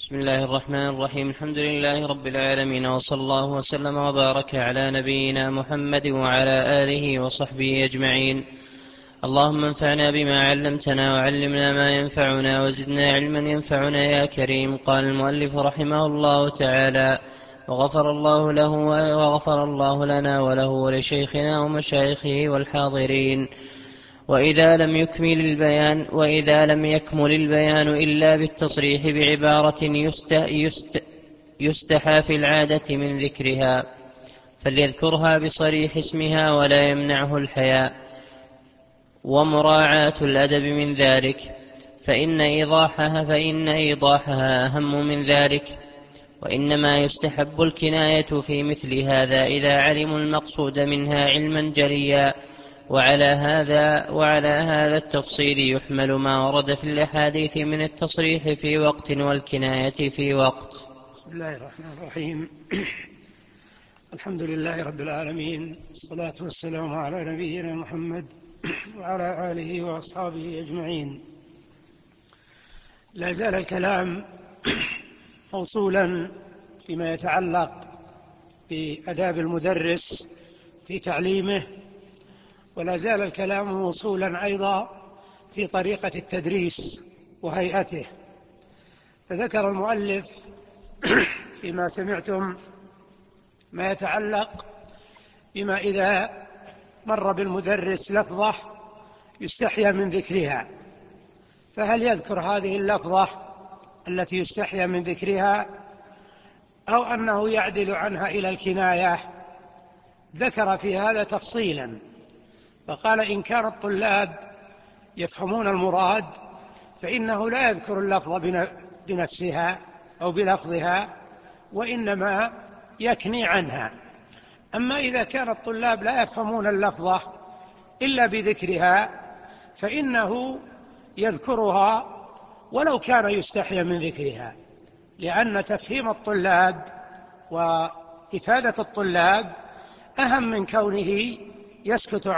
بسم الله الرحمن الرحيم. الحمد لله رب العالمين، وصلى الله وسلم وبارك على نبينا محمد وعلى آله وصحبه أجمعين. اللهم انفعنا بما علمتنا وعلمنا ما ينفعنا وزدنا علما ينفعنا يا كريم. قال المؤلف رحمه الله تعالى: وغفر الله لنا وله ولشيخنا ومشايخه والحاضرين. وإذا لم يكمل البيان إلا بالتصريح بعبارة يستحى في العادة من ذكرها، فليذكرها بصريح اسمها ولا يمنعه الحياء ومراعاة الأدب من ذلك، فإن إيضاحها أهم من ذلك. وإنما يستحب الكناية في مثل هذا إذا علموا المقصود منها علما جليا. وعلى هذا التفصيل يحمل ما ورد في الأحاديث من التصريح في وقت والكناية في وقت. بسم الله الرحمن الرحيم. الحمد لله رب العالمين، والصلاة والسلام على نبينا محمد وعلى آله وأصحابه أجمعين. لا زال الكلام موصولا فيما يتعلق بآداب المدرس في تعليمه، ولا زال الكلام موصولا أيضا في طريقة التدريس وهيئته. فذكر المؤلف فيما سمعتم ما يتعلق بما إذا مر بالمدرس لفظة يستحيا من ذكرها، فهل يذكر هذه اللفظة التي يستحيا من ذكرها أو أنه يعدل عنها إلى الكناية؟ ذكر في هذا تفصيلا، فقال: إن كان الطلاب يفهمون المراد فإنه لا يذكر اللفظ بنفسها أو بلفظها، وإنما يكني عنها. أما إذا كان الطلاب لا يفهمون اللفظة إلا بذكرها فإنه يذكرها ولو كان يستحيا من ذكرها، لأن تفهيم الطلاب وإفادة الطلاب أهم من كونه يسكت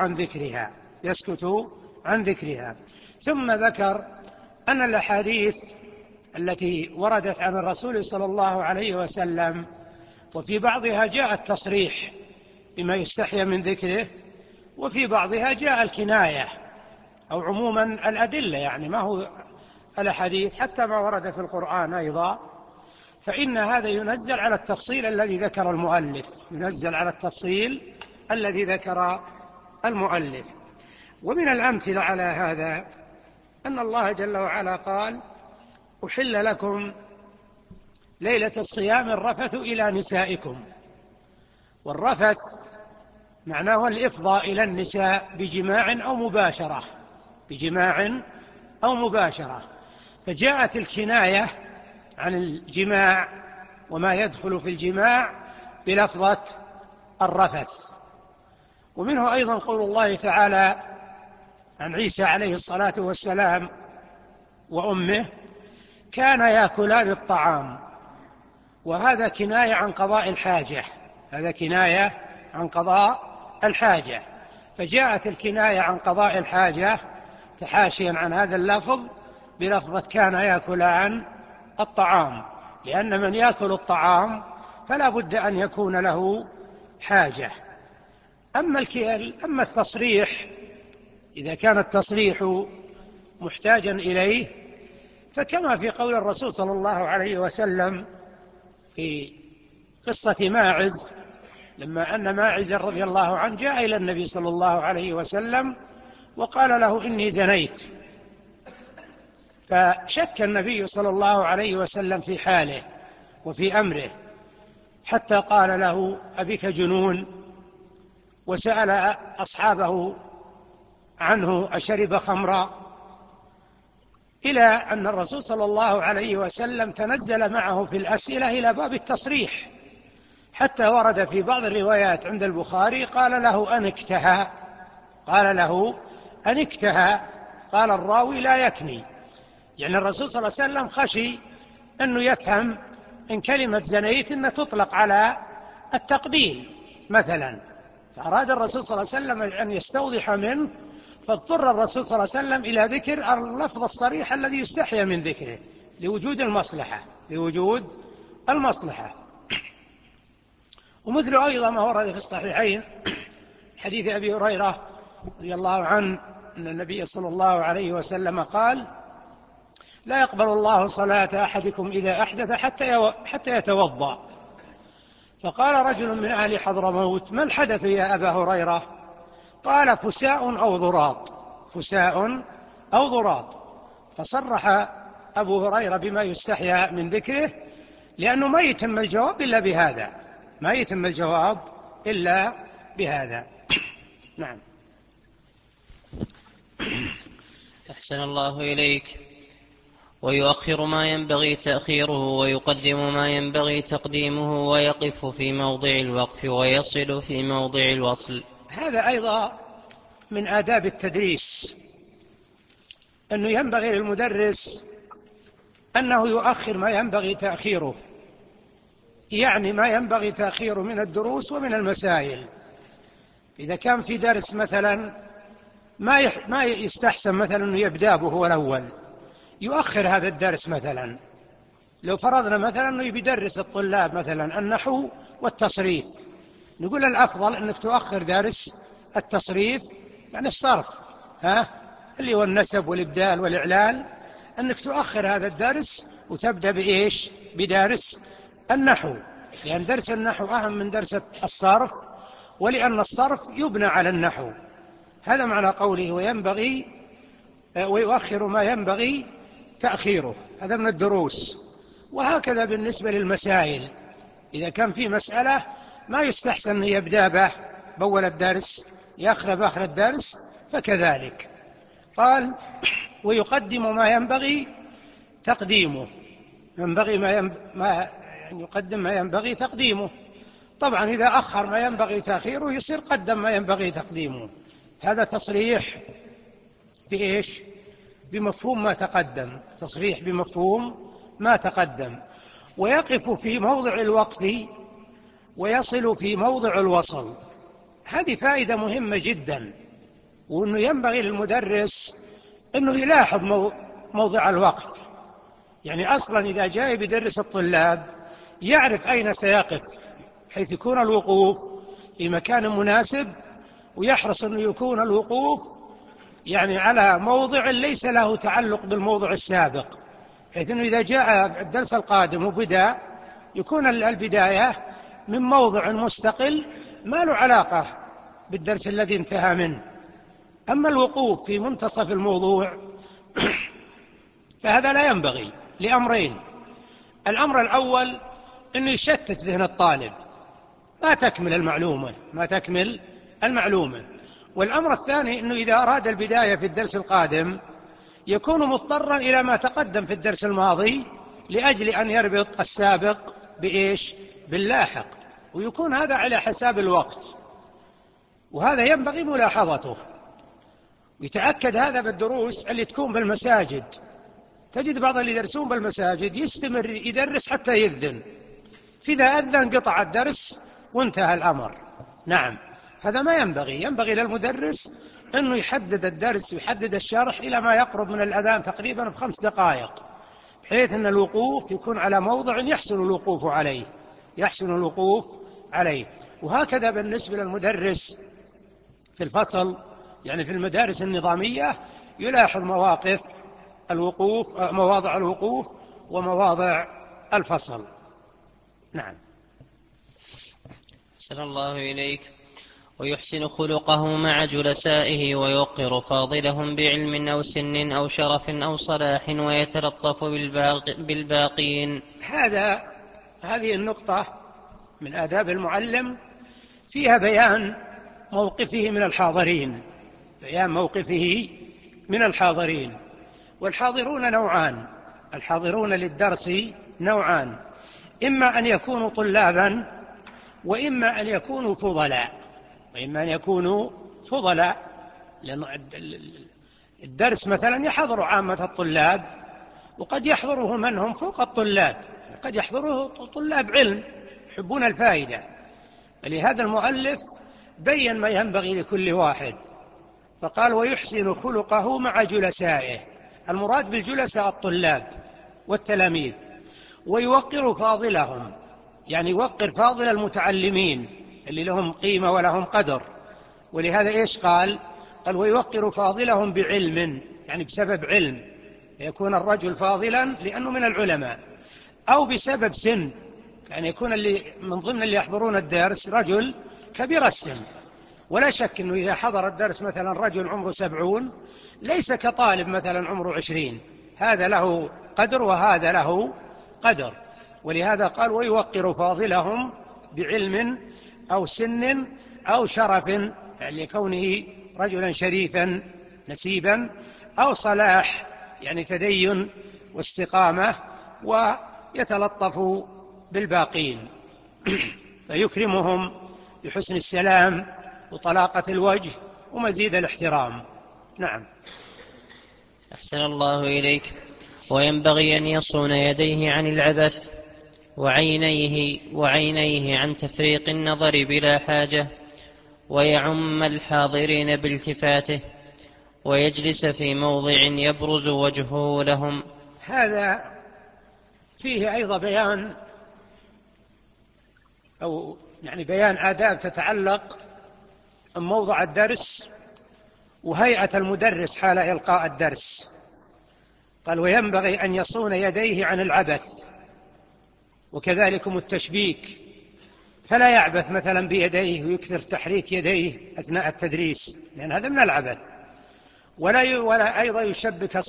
عن ذكرها. ثم ذكر أن الأحاديث التي وردت عن الرسول صلى الله عليه وسلم وفي بعضها جاء التصريح بما يستحيا من ذكره، وفي بعضها جاء الكناية أو عموما الأدلة، يعني ما هو الأحاديث حتى ما ورد في القرآن أيضا، فإن هذا ينزل على التفصيل الذي ذكر المؤلف. ومن الأمثلة على هذا أن الله جل وعلا قال: أحل لكم ليلة الصيام الرفث إلى نسائكم. والرفث معناه الإفضاء إلى النساء بجماع أو مباشرة، فجاءت الكناية عن الجماع وما يدخل في الجماع بلفظة الرفث. ومنه أيضا قول الله تعالى عن عيسى عليه الصلاة والسلام وأمه: كان يأكلان الطعام. وهذا كناية عن قضاء الحاجة، فجاءت الكناية عن قضاء الحاجة تحاشيا عن هذا اللفظ بلفظة كان يأكلان الطعام، لأن من يأكل الطعام فلا بد أن يكون له حاجة. أما التصريح، إذا كان التصريح محتاجا إليه، فكما في قول الرسول صلى الله عليه وسلم في قصة ماعز، لما أن ماعز رضي الله عنه جاء إلى النبي صلى الله عليه وسلم وقال له: إني زنيت. فشك النبي صلى الله عليه وسلم في حاله وفي أمره، حتى قال له: أبك جنون؟ وسأل أصحابه عنه: أشرب خمرا؟ إلى أن الرسول صلى الله عليه وسلم تنزل معه في الأسئلة إلى باب التصريح، حتى ورد في بعض الروايات عند البخاري قال له: أنكتها. قال الراوي: لا يكني. يعني الرسول صلى الله عليه وسلم خشي أنه يفهم إن كلمة زنيت أن تطلق على التقبيل مثلا، فأراد الرسول صلى الله عليه وسلم أن يستوضح منه، فاضطر الرسول صلى الله عليه وسلم إلى ذكر اللفظ الصريح الذي يستحيا من ذكره، لوجود المصلحة، لوجود المصلحة. ومثل أيضا ما ورد في الصحيحين حديث أبي هريرة رضي الله عنه أن النبي صلى الله عليه وسلم قال: لا يقبل الله صلاة أحدكم إذا أحدث حتى يتوضأ. فقال رجل من أهل حضرموت: ما الحدث يا أبا هريرة؟ قال: فساء أو ضراط، فساء أو ضراط. فصرح أبو هريرة بما يستحيا من ذكره، لأنه ما يتم الجواب إلا بهذا، ما يتم الجواب إلا بهذا. نعم. أحسن الله إليك. ويؤخر ما ينبغي تأخيره، ويقدم ما ينبغي تقديمه، ويقف في موضع الوقف، ويصل في موضع الوصل. هذا أيضا من آداب التدريس، أنه ينبغي للمدرس أنه يؤخر ما ينبغي تأخيره، يعني ما ينبغي تأخيره من الدروس ومن المسائل. إذا كان في درس مثلا ما يستحسن مثلا أنه يبدأ به هو الأول، يؤخر هذا الدرس. مثلا لو فرضنا مثلا أنه يدرس الطلاب مثلا النحو والتصريف، نقول الأفضل أنك تؤخر درس التصريف، يعني الصرف، اللي هو النسب والإبدال والإعلال، أنك تؤخر هذا الدرس وتبدأ بإيش؟ بدرس النحو، لأن درس النحو أهم من درس الصرف، ولأن الصرف يبنى على النحو. هذا معنى قوله وينبغي ويؤخر ما ينبغي تأخيره، هذا من الدروس. وهكذا بالنسبة للمسائل، إذا كان في مسألة ما يستحسن أن يبدأ به بأول الدرس، يأخر بآخر الدرس، فكذلك. قال: ويقدم ما ينبغي تقديمه، يقدم ما ينبغي تقديمه. طبعا إذا أخر ما ينبغي تأخيره يصير قدم ما ينبغي تقديمه. هذا تصريح بإيش؟ بمفهوم ما تقدم، تصريح بمفهوم ما تقدم. ويقف في موضع الوقف، ويصل في موضع الوصل. هذه فائدة مهمة جدا، وأنه ينبغي للمدرس أنه يلاحظ موضع الوقف. يعني أصلا إذا جاء بدرس الطلاب يعرف أين سيقف، حيث يكون الوقوف في مكان مناسب، ويحرص أنه يكون الوقوف يعني على موضع ليس له تعلق بالموضع السابق، حيث أنه إذا جاء الدرس القادم وبدأ يكون البداية من موضع مستقل ما له علاقة بالدرس الذي انتهى منه. أما الوقوف في منتصف الموضوع فهذا لا ينبغي لأمرين: الأمر الأول أنه يشتت ذهن الطالب، ما تكمل المعلومة. والأمر الثاني أنه إذا أراد البداية في الدرس القادم يكون مضطرا إلى ما تقدم في الدرس الماضي، لأجل أن يربط السابق بإيش؟ باللاحق، ويكون هذا على حساب الوقت، وهذا ينبغي ملاحظته. ويتأكد هذا بالدروس اللي تكون بالمساجد. تجد بعض اللي يدرسون بالمساجد يستمر يدرس حتى يذن، فإذا أذن قطع الدرس وانتهى الأمر. نعم، هذا ما ينبغي. ينبغي للمدرس أنه يحدد الدرس ويحدد الشرح إلى ما يقرب من الأذان تقريبا ب5 دقائق، بحيث أن الوقوف يكون على موضع يحسن الوقوف عليه. وهكذا بالنسبة للمدرس في الفصل، يعني في المدارس النظامية، يلاحظ مواضع الوقوف ومواضع الفصل. نعم. أحسن الله إليك. ويحسن خلقه مع جلسائه، ويوقر فاضلهم بعلم أو سن أو شرف أو صلاح، ويتلطف بالباقين. هذه النقطة من آداب المعلم، فيها بيان موقفه من الحاضرين. والحاضرون نوعان، الحاضرون للدرس نوعان: إما أن يكونوا طلابا، وإما أن يكونوا فضلاء. لأن الدرس مثلا يحضر عامة الطلاب، وقد يحضره من هم فوق الطلاب، قد يحضره طلاب علم يحبون الفائدة. فلهذا المؤلف بين ما ينبغي لكل واحد، فقال: ويحسن خلقه مع جلسائه. المراد بالجلساء الطلاب، والتلاميذ، ويوقر فاضلهم، يعني يوقر فاضل المتعلمين اللي لهم قيمة ولهم قدر. ولهذا إيش قال ويوقر فاضلهم بعلم، يعني بسبب علم، يكون الرجل فاضلا لأنه من العلماء، أو بسبب سن، يعني يكون اللي من ضمن اللي يحضرون الدرس رجل كبير السن. ولا شك أنه إذا حضر الدرس مثلا رجل عمره 70 ليس كطالب مثلا عمره 20، هذا له قدر وهذا له قدر. ولهذا قال ويوقر فاضلهم بعلم أو سن أو شرف، يعني لكونه رجلا شريفا نسيبا، أو صلاح، يعني تدين واستقامة، ويتلطف بالباقين فيكرمهم بحسن السلام وطلاقة الوجه ومزيد الاحترام. نعم. أحسن الله إليك. وينبغي أن يصون يديه عن العبث، وعينيه عن تفريق النظر بلا حاجة، ويعم الحاضرين بالتفاته، ويجلس في موضع يبرز وجهه لهم. هذا فيه أيضا بيان، أو يعني بيان آداب تتعلق بموضع الدرس وهيئة المدرس حال إلقاء الدرس. قال وينبغي أن يصون يديه عن العبث، وكذلكم التشبيك، فلا يعبث مثلا بيديه ويكثر تحريك يديه أثناء التدريس، لأن هذا من العبث. ولا أيضا يشبك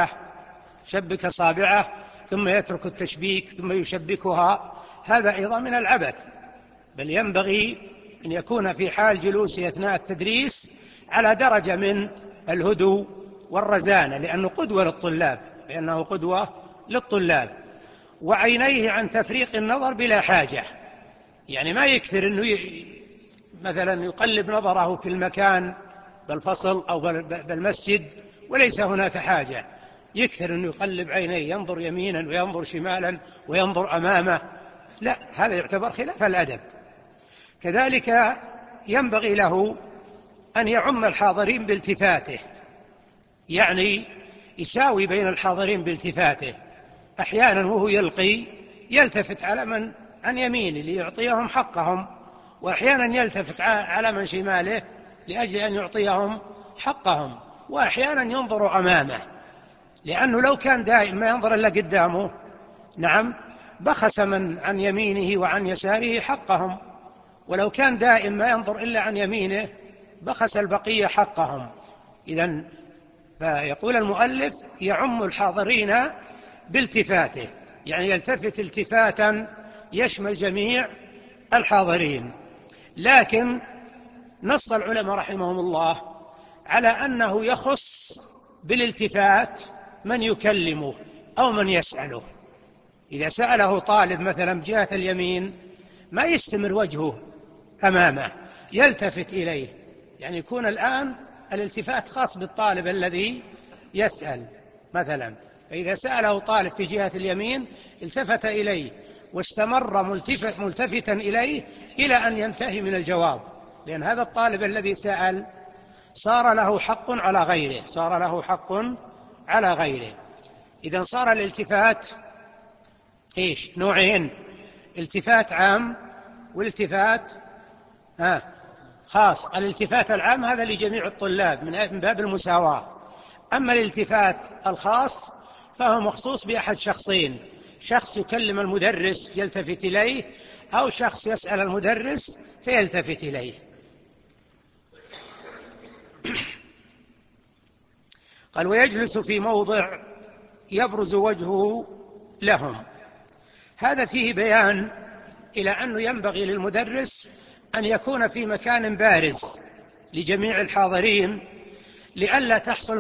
صابعه ثم يترك التشبيك ثم يشبكها، هذا أيضا من العبث. بل ينبغي أن يكون في حال جلوسه أثناء التدريس على درجة من الهدوء والرزانة، لأنه قدوة للطلاب. وعينيه عن تفريق النظر بلا حاجة، يعني ما يكثر أنه مثلا يقلب نظره في المكان بالفصل أو بالمسجد وليس هناك حاجة، يكثر أنه يقلب عينيه، ينظر يمينا وينظر شمالا وينظر أمامه، لا، هذا يعتبر خلاف الأدب. كذلك ينبغي له أن يعم الحاضرين بالتفاته، يعني يساوي بين الحاضرين بالتفاته. أحيانا وهو يلقي يلتفت على من عن يمينه ليعطيهم حقهم، وأحيانا يلتفت على من شماله لأجل أن يعطيهم حقهم، وأحيانا ينظر أمامه، لأنه لو كان دائما ما ينظر إلا قدامه، نعم، بخس من عن يمينه وعن يساره حقهم، ولو كان دائما ما ينظر إلا عن يمينه بخس البقية حقهم. إذن فيقول المؤلف يعم الحاضرين بالتفاته، يعني يلتفت التفاتا يشمل جميع الحاضرين. لكن نص العلماء رحمهم الله على أنه يخص بالالتفات من يكلمه أو من يسأله. إذا سأله طالب مثلا بجهة اليمين ما يستمر وجهه أمامه، يلتفت إليه، يعني يكون الآن الالتفات خاص بالطالب الذي يسأل مثلا. فإذا سأله طالب في جهة اليمين التفت إليه واستمر ملتفتا إليه إلى أن ينتهي من الجواب، لأن هذا الطالب الذي سأل صار له حق على غيره. إذن صار الالتفات نوعين: التفات عام والالتفات خاص. الالتفات العام هذا لجميع الطلاب من باب المساواة، أما الالتفات الخاص فهو مخصوص بأحد شخصين: شخص يكلم المدرس يلتفت إليه، أو شخص يسأل المدرس فيلتفت إليه. قال ويجلس في موضع يبرز وجهه لهم. هذا فيه بيان إلى أنه ينبغي للمدرس أن يكون في مكان بارز لجميع الحاضرين لئلا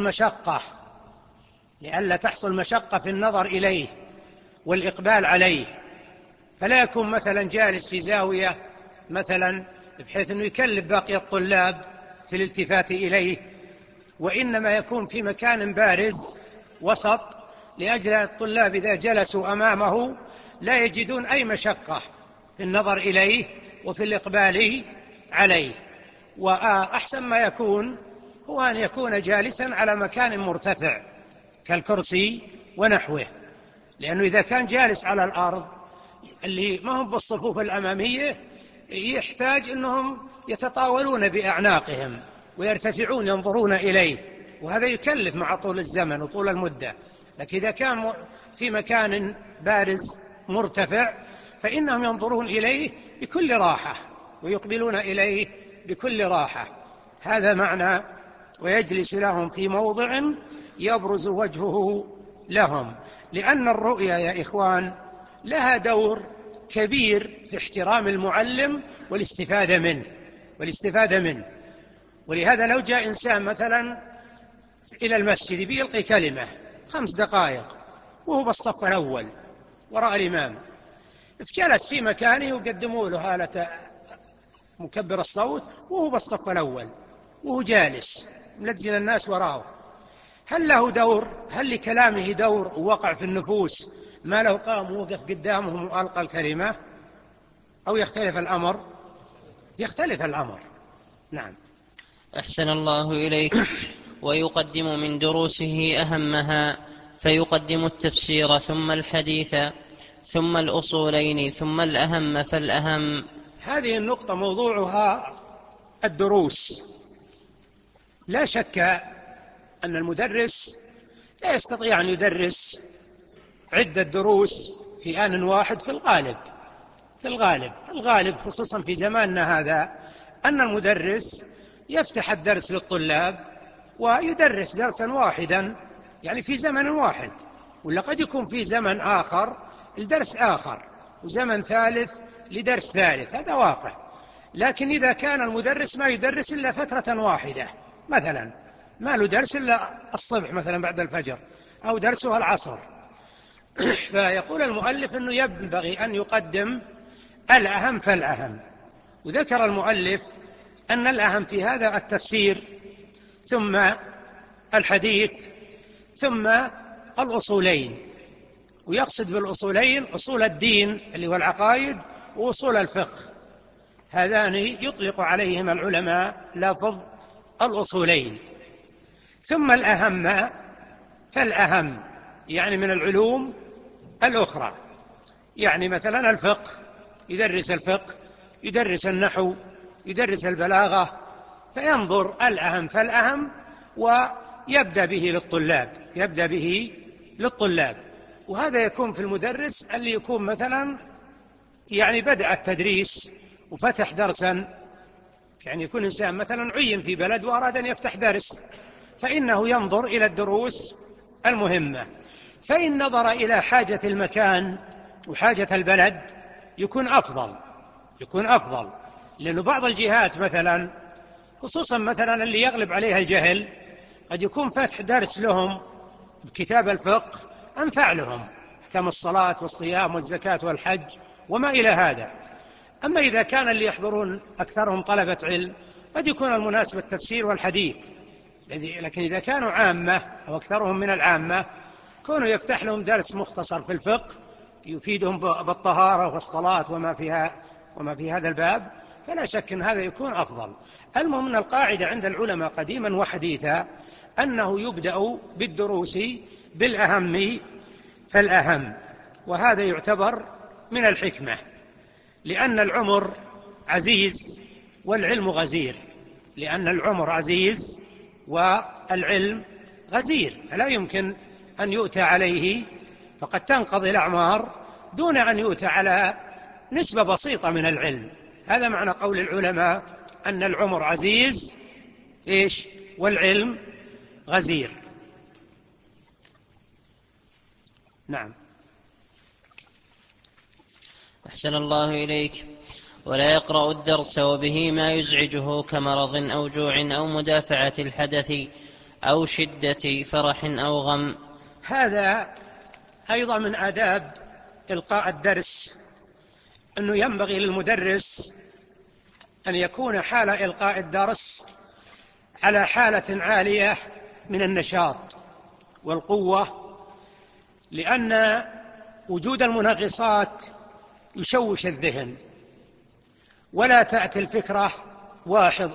تحصل مشقة في النظر إليه والإقبال عليه. فلا يكون مثلا جالس في زاوية مثلا بحيث أنه يكلف باقي الطلاب في الالتفات إليه، وإنما يكون في مكان بارز وسط لأجل الطلاب إذا جلسوا أمامه لا يجدون أي مشقة في النظر إليه وفي الإقبال عليه. وأحسن ما يكون هو أن يكون جالسا على مكان مرتفع كالكرسي ونحوه، لأنه إذا كان جالس على الأرض اللي ما هم بالصفوف الأمامية يحتاج أنهم يتطاولون بأعناقهم ويرتفعون ينظرون إليه، وهذا يكلف مع طول الزمن وطول المدة. لكن إذا كان في مكان بارز مرتفع فإنهم ينظرون إليه بكل راحة ويقبلون إليه بكل راحة. هذا معنى ويجلس لهم في موضع يبرز وجهه لهم. لأن الرؤيا يا إخوان لها دور كبير في احترام المعلم والاستفادة منه. ولهذا لو جاء إنسان مثلا إلى المسجد بيلقي كلمة 5 دقائق وهو بالصف الأول وراء الإمام، جلس في مكانه وقدموا له آلة مكبر الصوت وهو بالصف الأول وهو جالس ملتزم الناس وراءه، هل له دور؟ هل لكلامه دور ووقع في النفوس ما لو قام ووقف قدامهم وألقى الكلمة؟ أو يختلف الأمر؟ يختلف الأمر. نعم. أحسن الله إليك. ويقدم من دروسه أهمها، فيقدم التفسير ثم الحديث ثم الأصولين ثم الأهم فالأهم. هذه النقطة موضوعها الدروس. لا شك أن المدرس لا يستطيع أن يدرس عدة دروس في آن واحد في الغالب خصوصا في زماننا هذا أن المدرس يفتح الدرس للطلاب ويدرس درسا واحدا يعني في زمن واحد، ولا قد يكون في زمن آخر الدرس آخر وزمن ثالث لدرس ثالث، هذا واقع. لكن إذا كان المدرس ما يدرس إلا فترة واحدة، مثلا ما له درس إلا الصبح مثلا بعد الفجر أو درسها العصر، فيقول المؤلف أنه ينبغي أن يقدم الأهم فالأهم. وذكر المؤلف أن الأهم في هذا التفسير ثم الحديث ثم الأصولين، ويقصد بالأصولين أصول الدين اللي هو العقائد وأصول الفقه، هذان يطلق عليهم العلماء لفظ الأصولين. ثم الأهم فالأهم يعني من العلوم الأخرى، يعني مثلا الفقه يدرس الفقه، يدرس النحو، يدرس البلاغة، فينظر الأهم فالأهم ويبدأ به للطلاب. وهذا يكون في المدرس اللي يكون مثلا يعني بدأ التدريس وفتح درسا، يعني يكون إنسان مثلا عين في بلد وأراد أن يفتح درس، فإنه ينظر إلى الدروس المهمة. فإن نظر إلى حاجة المكان وحاجة البلد يكون أفضل، لأن بعض الجهات مثلا خصوصا مثلا اللي يغلب عليها الجهل قد يكون فتح درس لهم بكتاب الفقه أنفع لهم، أحكام الصلاة والصيام والزكاة والحج وما إلى هذا. أما إذا كان اللي يحضرون أكثرهم طلبة علم قد يكون المناسب التفسير والحديث، لكن إذا كانوا عامة أو أكثرهم من العامة كونوا يفتح لهم درس مختصر في الفقه يفيدهم بالطهارة والصلاة وما في هذا الباب، فلا شك أن هذا يكون أفضل. المهم أن القاعدة عند العلماء قديما وحديثا أنه يبدأ بالدروس بالأهم فالأهم، وهذا يعتبر من الحكمة، لأن العمر عزيز والعلم غزير، والعلم غزير، فلا يمكن أن يؤتى عليه، فقد تنقضي الأعمار دون أن يؤتى على نسبة بسيطة من العلم. هذا معنى قول العلماء أن العمر عزيز والعلم غزير. نعم. أحسن الله إليك. ولا يقرأ الدرس وبه ما يزعجه كمرض أو جوع أو مدافعة الحدث أو شدة فرح أو غم. هذا أيضا من آداب إلقاء الدرس، أنه ينبغي للمدرس أن يكون حال إلقاء الدرس على حالة عالية من النشاط والقوة، لأن وجود المنغصات يشوش الذهن ولا تأتي الفكرة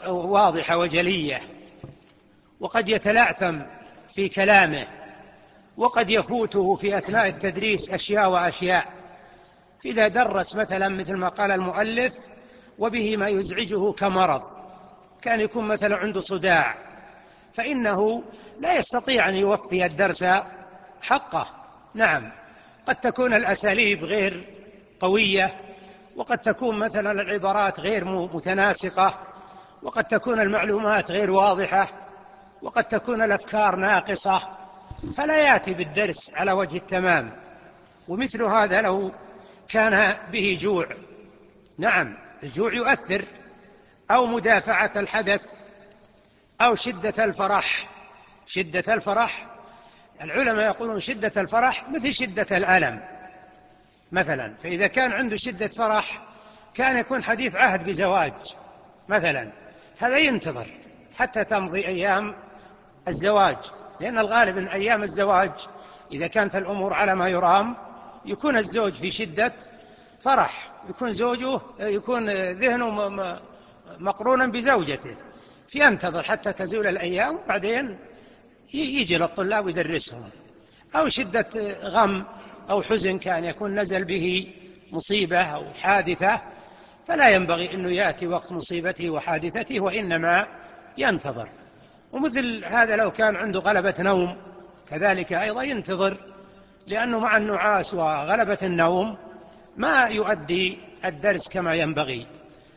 واضحة وجلية، وقد يتلعثم في كلامه وقد يفوته في أثناء التدريس أشياء وأشياء. إذا درس مثلا مثل ما قال المؤلف وبه ما يزعجه كمرض، كان يكون مثلا عنده صداع، فإنه لا يستطيع أن يوفي الدرس حقه. نعم، قد تكون الأساليب غير قوية، وقد تكون مثلا العبارات غير متناسقة، وقد تكون المعلومات غير واضحة، وقد تكون الأفكار ناقصة، فلا يأتي بالدرس على وجه التمام. ومثل هذا لو كان به جوع، نعم الجوع يؤثر، أو مدافعة الحدث، أو شدة الفرح. شدة الفرح، العلماء يقولون شدة الفرح مثل شدة الألم مثلا. فإذا كان عنده شدة فرح، كان يكون حديث عهد بزواج مثلا، هذا ينتظر حتى تمضي أيام الزواج، لأن الغالب أن أيام الزواج إذا كانت الأمور على ما يرام يكون الزوج في شدة فرح، يكون ذهنه مقرونا بزوجته، فينتظر حتى تزول الأيام، وبعدين يجي للطلاب ويدرسهم. أو شدة غم أو حزن، كان يكون نزل به مصيبة أو حادثة، فلا ينبغي أنه يأتي وقت مصيبته وحادثته، وإنما ينتظر. ومثل هذا لو كان عنده غلبة نوم، كذلك أيضا ينتظر، لأنه مع النعاس وغلبة النوم ما يؤدي الدرس كما ينبغي.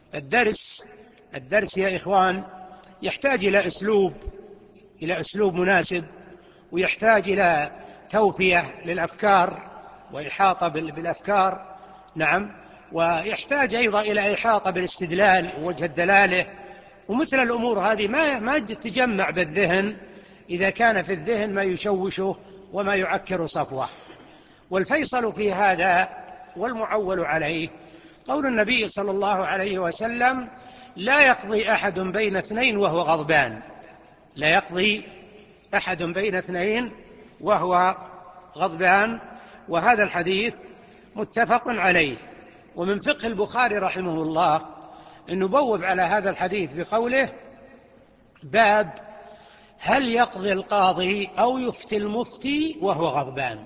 الدرس يا إخوان يحتاج إلى أسلوب مناسب، ويحتاج إلى توفية للأفكار وإحاطة بالأفكار، نعم، ويحتاج أيضا إلى إحاطة بالاستدلال ووجه الدلالة. ومثل الأمور هذه ما تجمع بالذهن إذا كان في الذهن ما يشوشه وما يعكر صفوه. والفيصل في هذا والمعول عليه قول النبي صلى الله عليه وسلم: لا يقضي أحد بين اثنين وهو غضبان. لا يقضي أحد بين اثنين وهو غضبان. وهذا الحديث متفق عليه. ومن فقه البخاري رحمه الله أنه بوب على هذا الحديث بقوله: باب هل يقضي القاضي أو يفتي المفتي وهو غضبان.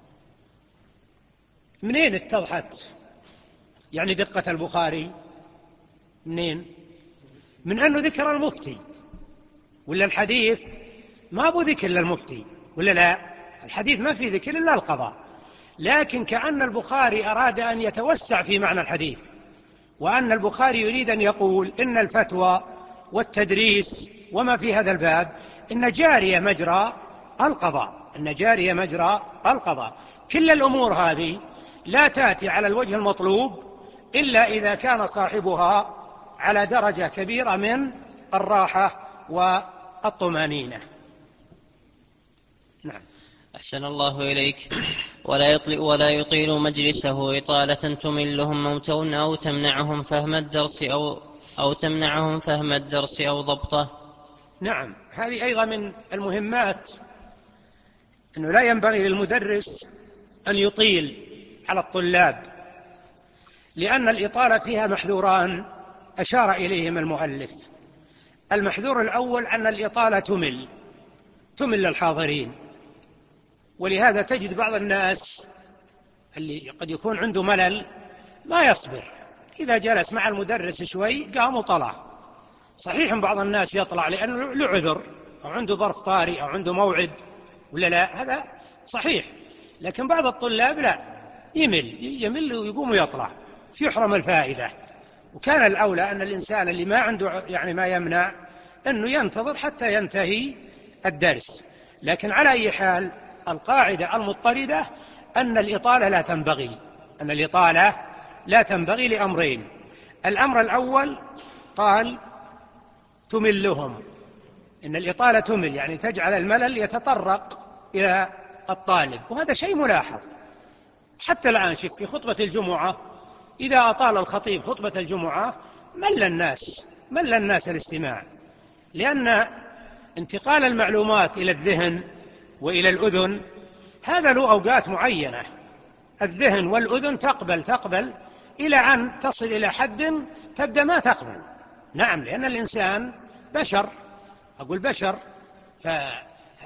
منين اتضحت يعني دقة البخاري؟ منين؟ من أنه ذكر المفتي، ولا الحديث ما أبو ذكر للمفتي، ولا لا؟ الحديث ما في ذكر إلا القضاء، لكن كأن البخاري أراد أن يتوسع في معنى الحديث، وأن البخاري يريد أن يقول إن الفتوى والتدريس وما في هذا الباب إن جارية مجرى القضاء، إن جارية مجرى القضاء. كل الأمور هذه لا تأتي على الوجه المطلوب إلا إذا كان صاحبها على درجة كبيرة من الراحة والطمأنينة. نعم. أحسن الله إليك. ولا يطيل مجلسه إطالة تملهم أو تمنعهم فهم الدرس أو تمنعهم فهم الدرس أو ضبطه. نعم، هذه أيضا من المهمات، أنه لا ينبغي للمدرس أن يطيل على الطلاب، لأن الإطالة فيها محذوران أشار إليهم المؤلف. المحذور الأول أن الإطالة تمل الحاضرين، ولهذا تجد بعض الناس اللي قد يكون عنده ملل ما يصبر، إذا جلس مع المدرس شوي قام وطلع. صحيح بعض الناس يطلع لأنه له عذر أو عنده ظرف طارئ أو عنده موعد، ولا لا؟ هذا صحيح. لكن بعض الطلاب لا، يمل ويقوم ويطلع، يحرم الفائدة. وكان الأولى أن الإنسان اللي ما عنده يعني ما يمنع أنه ينتظر حتى ينتهي الدرس. لكن على أي حال القاعدة المضطردة أن الإطالة لا تنبغي لأمرين. الأمر الأول قال تملهم، إن الإطالة تمل يعني تجعل الملل يتطرق إلى الطالب، وهذا شيء ملاحظ. حتى الآن شوف في خطبة الجمعة، إذا أطال الخطيب خطبة الجمعة مل الناس الاستماع، لأن انتقال المعلومات إلى الذهن وإلى الأذن هذا له أوقات معينة. الذهن والأذن تقبل إلى أن تصل إلى حد تبدأ ما تقبل. نعم، لأن الإنسان بشر،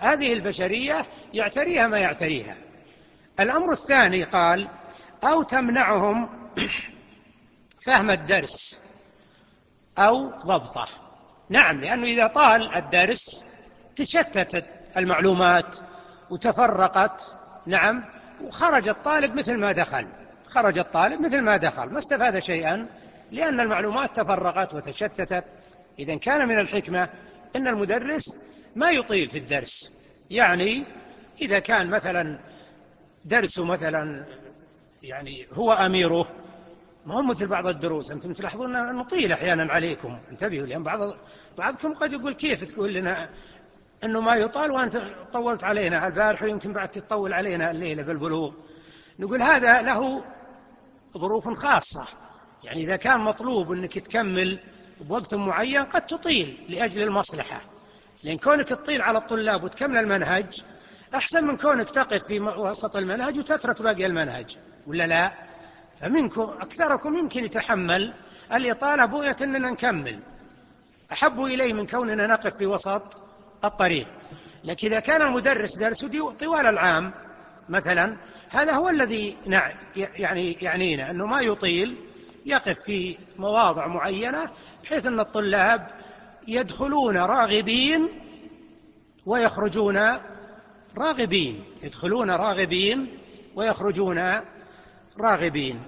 هذه البشرية يعتريها ما يعتريها. الأمر الثاني قال أو تمنعهم فهم الدرس أو ضبطه. نعم، لأنه إذا طال الدرس تشتتت المعلومات وتفرقت، نعم، وخرج الطالب مثل ما دخل، ما استفاد شيئا، لأن المعلومات تفرقت وتشتتت. إذن كان من الحكمة أن المدرس ما يطيل في الدرس. يعني إذا كان مثلا درسه مثلا يعني هو أميره، ما هو مثل بعض الدروس أنتم تلاحظون أن نطيل أحيانا عليكم، انتبهوا، لأن بعضكم قد يقول كيف تقول لنا أنه ما يطال وأنت طولت علينا البارح ويمكن بعد تطول علينا الليلة بالبلوغ. نقول هذا له ظروف خاصة، يعني إذا كان مطلوب أنك تكمل بوقت معين قد تطيل لأجل المصلحة، لأن كونك تطيل على الطلاب وتكمل المنهج أحسن من كونك تقف في وسط المنهج وتترك باقي المنهج، ولا لا؟ فمنكم أكثركم يمكن يتحمل الإطالة بغية أننا نكمل، أحب إليه من كوننا نقف في وسط الطريق. لكن إذا كان المدرس درسه طوال العام مثلا، هذا هو الذي يعنينا أنه ما يطيل، يقف في مواضع معينة بحيث أن الطلاب يدخلون راغبين ويخرجون راغبين، ويخرجون راغبين.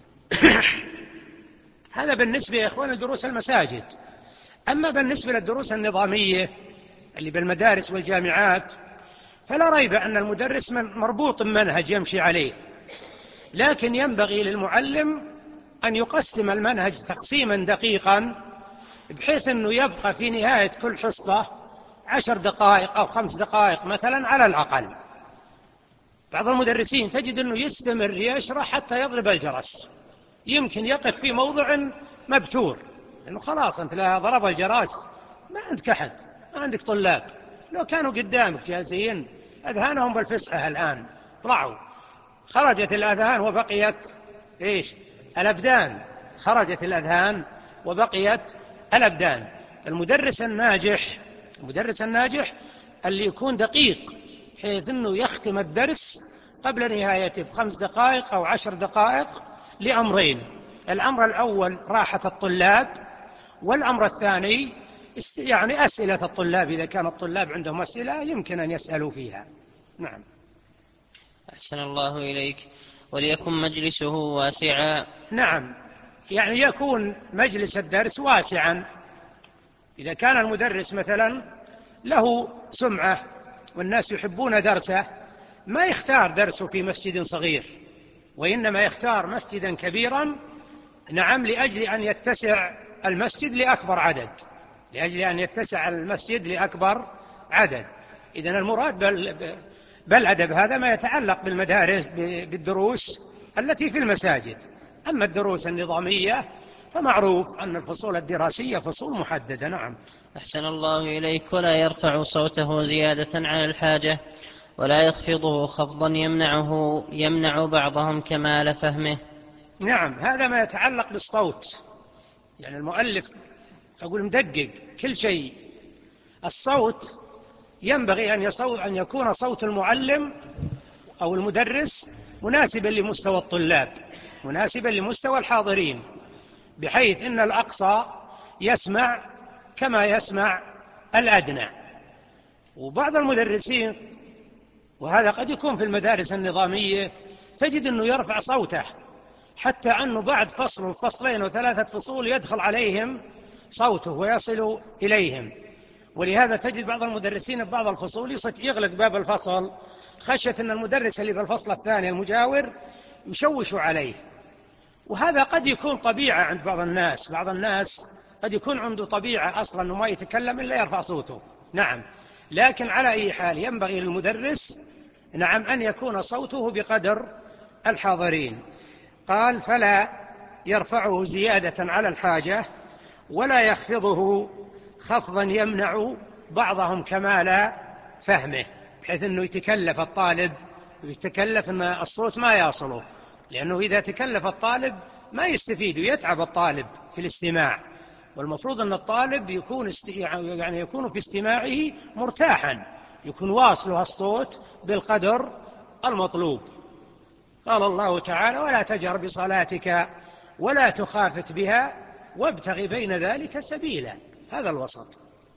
هذا بالنسبة يا إخوان لدروس المساجد. أما بالنسبة للدروس النظامية اللي بالمدارس والجامعات فلا ريب أن المدرس مربوط بمنهج يمشي عليه، لكن ينبغي للمعلم أن يقسم المنهج تقسيما دقيقا بحيث أنه يبقى في نهاية كل حصة 10 دقائق أو 5 دقائق مثلا على الأقل. بعض المدرسين تجد أنه يستمر يشرح حتى يضرب الجرس، يمكن يقف في موضع مبتور، لأنه خلاص أنت لا ضرب الجرس ما عندك أحد، ما عندك طلاب. لو كانوا قدامك جالسين أذهانهم بالفسحة الآن طلعوا، خرجت الأذهان وبقيت الأبدان، خرجت الأذهان وبقيت الأبدان. المدرس الناجح اللي يكون دقيق بحيث أنه يختم الدرس قبل نهايته ب5 دقائق أو 10 دقائق لأمرين: الأمر الأول راحة الطلاب، والأمر الثاني يعني أسئلة الطلاب، إذا كان الطلاب عندهم أسئلة يمكن أن يسألوا فيها. نعم. أحسن الله إليك. وليكن مجلسه واسعا. نعم، يعني يكون مجلس الدرس واسعا. إذا كان المدرس مثلا له سمعة والناس يحبون درسه، ما يختار درسه في مسجد صغير، وإنما يختار مسجدا كبيرا، نعم، لأجل أن يتسع المسجد لأكبر عدد. إذن المراد بالأدب هذا ما يتعلق بالمدارس بالدروس التي في المساجد. أما الدروس النظامية فمعروف أن الفصول الدراسية فصول محددة. نعم. أحسن الله إليك. ولا يرفع صوته زيادة على الحاجة، ولا يخفضه خفضا يمنع بعضهم كمال فهمه. نعم، هذا ما يتعلق بالصوت. يعني المؤلف أقول مدقق كل شيء. الصوت ينبغي أن يكون صوت المعلم أو المدرس مناسبا لمستوى الطلاب، مناسبا لمستوى الحاضرين، بحيث أن الأقصى يسمع كما يسمع الأدنى. وبعض المدرسين، وهذا قد يكون في المدارس النظامية، تجد أنه يرفع صوته حتى أنه بعد فصل وفصلين و3 فصول يدخل عليهم صوته ويصل إليهم. ولهذا تجد بعض المدرسين ببعض الفصول يغلق باب الفصل خشية أن المدرس اللي بالفصل الثاني المجاور يشوش عليه. وهذا قد يكون طبيعة عند بعض الناس قد يكون عنده طبيعة أصلا أنه ما يتكلم إلا يرفع صوته. نعم، لكن على أي حال ينبغي للمدرس، نعم، أن يكون صوته بقدر الحاضرين. قال: فلا يرفعه زيادة على الحاجة، ولا يخفضه خفضا يمنع بعضهم كمال فهمه، بحيث أنه يتكلف الطالب ويتكلف أن الصوت ما يصله، لأنه إذا تكلف الطالب ما يستفيد ويتعب الطالب في الاستماع. والمفروض أن الطالب يكون في استماعه مرتاحا، يكون واصلها الصوت بالقدر المطلوب. قال الله تعالى: ولا تجهر بصلاتك ولا تخافت بها وابتغ بين ذلك سبيلا. هذا الوسط.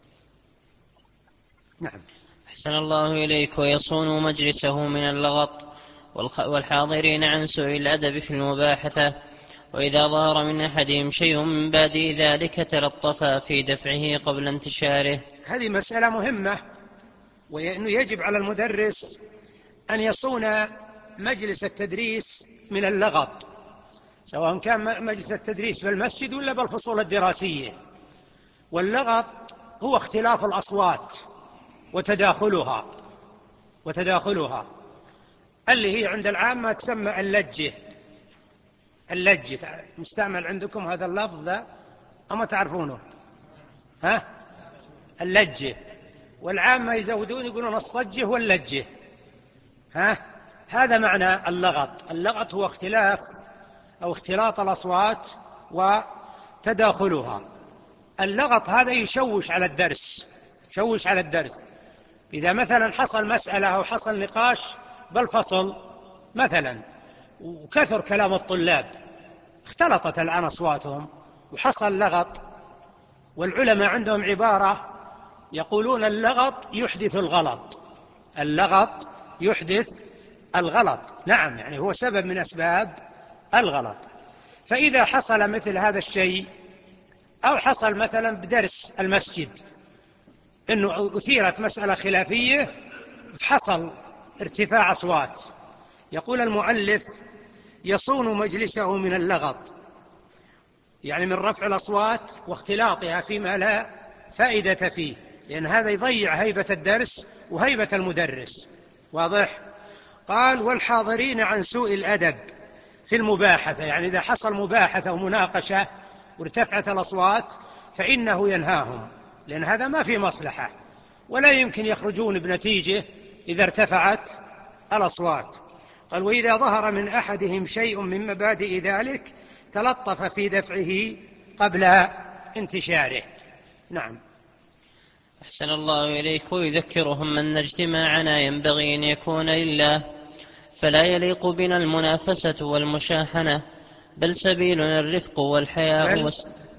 نعم. أحسن الله إليك. ويصون مجلسه من اللغط والحاضرين عن سوء الأدب في المباحثة، وإذا ظهر من أحدهم شيء من بادئ ذلك تلطف في دفعه قبل انتشاره. هذه مسألة مهمة، وأنه يجب على المدرس أن يصون مجلس التدريس من اللغط، سواء كان مجلس التدريس بالمسجد ولا بالفصول الدراسية. واللغط هو اختلاف الأصوات وتداخلها اللي هي عند العامة تسمى اللجة. مستعمل عندكم هذا اللفظ ذا أما تعرفونه؟ اللجة. والعامة يزودون يقولون الصجة واللجة. هذا معنى اللغط. اللغط هو اختلاط الأصوات وتداخلها. اللغط هذا يشوش على الدرس. إذا مثلا حصل مسألة أو حصل نقاش بالفصل مثلا، وكثر كلام الطلاب، اختلطت الآن أصواتهم وحصل لغط، والعلماء عندهم عبارة يقولون: اللغط يحدث الغلط. نعم، يعني هو سبب من أسباب الغلط. فإذا حصل مثل هذا الشيء، أو حصل مثلا بدرس المسجد أنه أثيرت مسألة خلافية فحصل ارتفاع أصوات، يقول المؤلف: يصون مجلسه من اللغط، يعني من رفع الأصوات واختلاطها فيما لا فائدة فيه، لأن هذا يضيع هيبة الدرس وهيبة المدرس. واضح؟ قال: والحاضرين عن سوء الأدب في المباحثة، يعني إذا حصل مباحثة ومناقشة وارتفعت الأصوات فإنه ينهاهم، لأن هذا ما في مصلحة، ولا يمكن يخرجون بنتيجة إذا ارتفعت الأصوات. قال: وإذا ظهر من أحدهم شيء من مبادئ ذلك تلطف في دفعه قبل انتشاره. نعم. أحسن الله إليك. ويذكرهم أن اجتماعنا ينبغي أن يكون لله، فلا يليق بنا المنافسة والمشاحنة، بل سبيلنا الرفق والحياء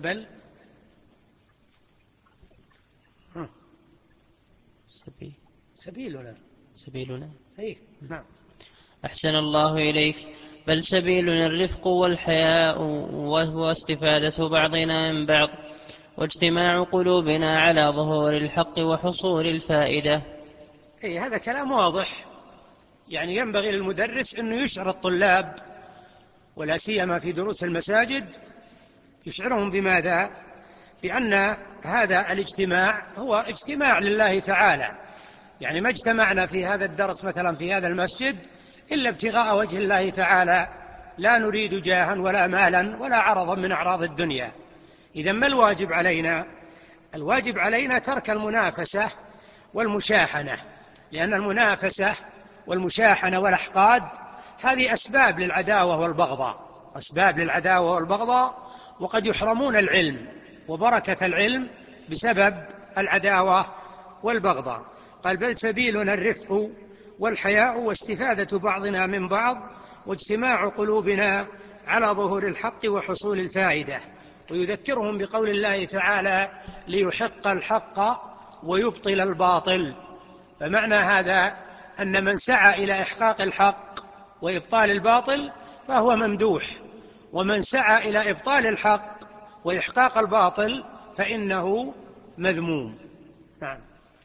سبيلنا. نعم. أحسن الله إليك. بل سبيلنا الرفق والحياء، وهو استفادة بعضنا من بعض، واجتماع قلوبنا على ظهور الحق وحصول الفائدة. هذا كلام واضح. يعني ينبغي للمدرس أنه يشعر الطلاب، ولا سيما في دروس المساجد، يشعرهم بماذا؟ بأن هذا الاجتماع هو اجتماع لله تعالى. يعني ما اجتمعنا في هذا الدرس مثلا في هذا المسجد إلا ابتغاء وجه الله تعالى، لا نريد جاها ولا مالا ولا عرضا من أعراض الدنيا. إذن ما الواجب علينا؟ الواجب علينا ترك المنافسة والمشاحنة، لأن المنافسة والمشاحنة والأحقاد هذه أسباب للعداوة والبغضاء، وقد يحرمون العلم وبركة العلم بسبب العداوة والبغضاء. قال: بل سبيلنا الرفق والحياء، واستفادة بعضنا من بعض، واجتماع قلوبنا على ظهور الحق وحصول الفائدة. ويذكرهم بقول الله تعالى: ليحق الحق ويبطل الباطل. فمعنى هذا أن من سعى إلى إحقاق الحق وإبطال الباطل فهو ممدوح، ومن سعى إلى إبطال الحق وإحقاق الباطل فإنه مذموم. نعم.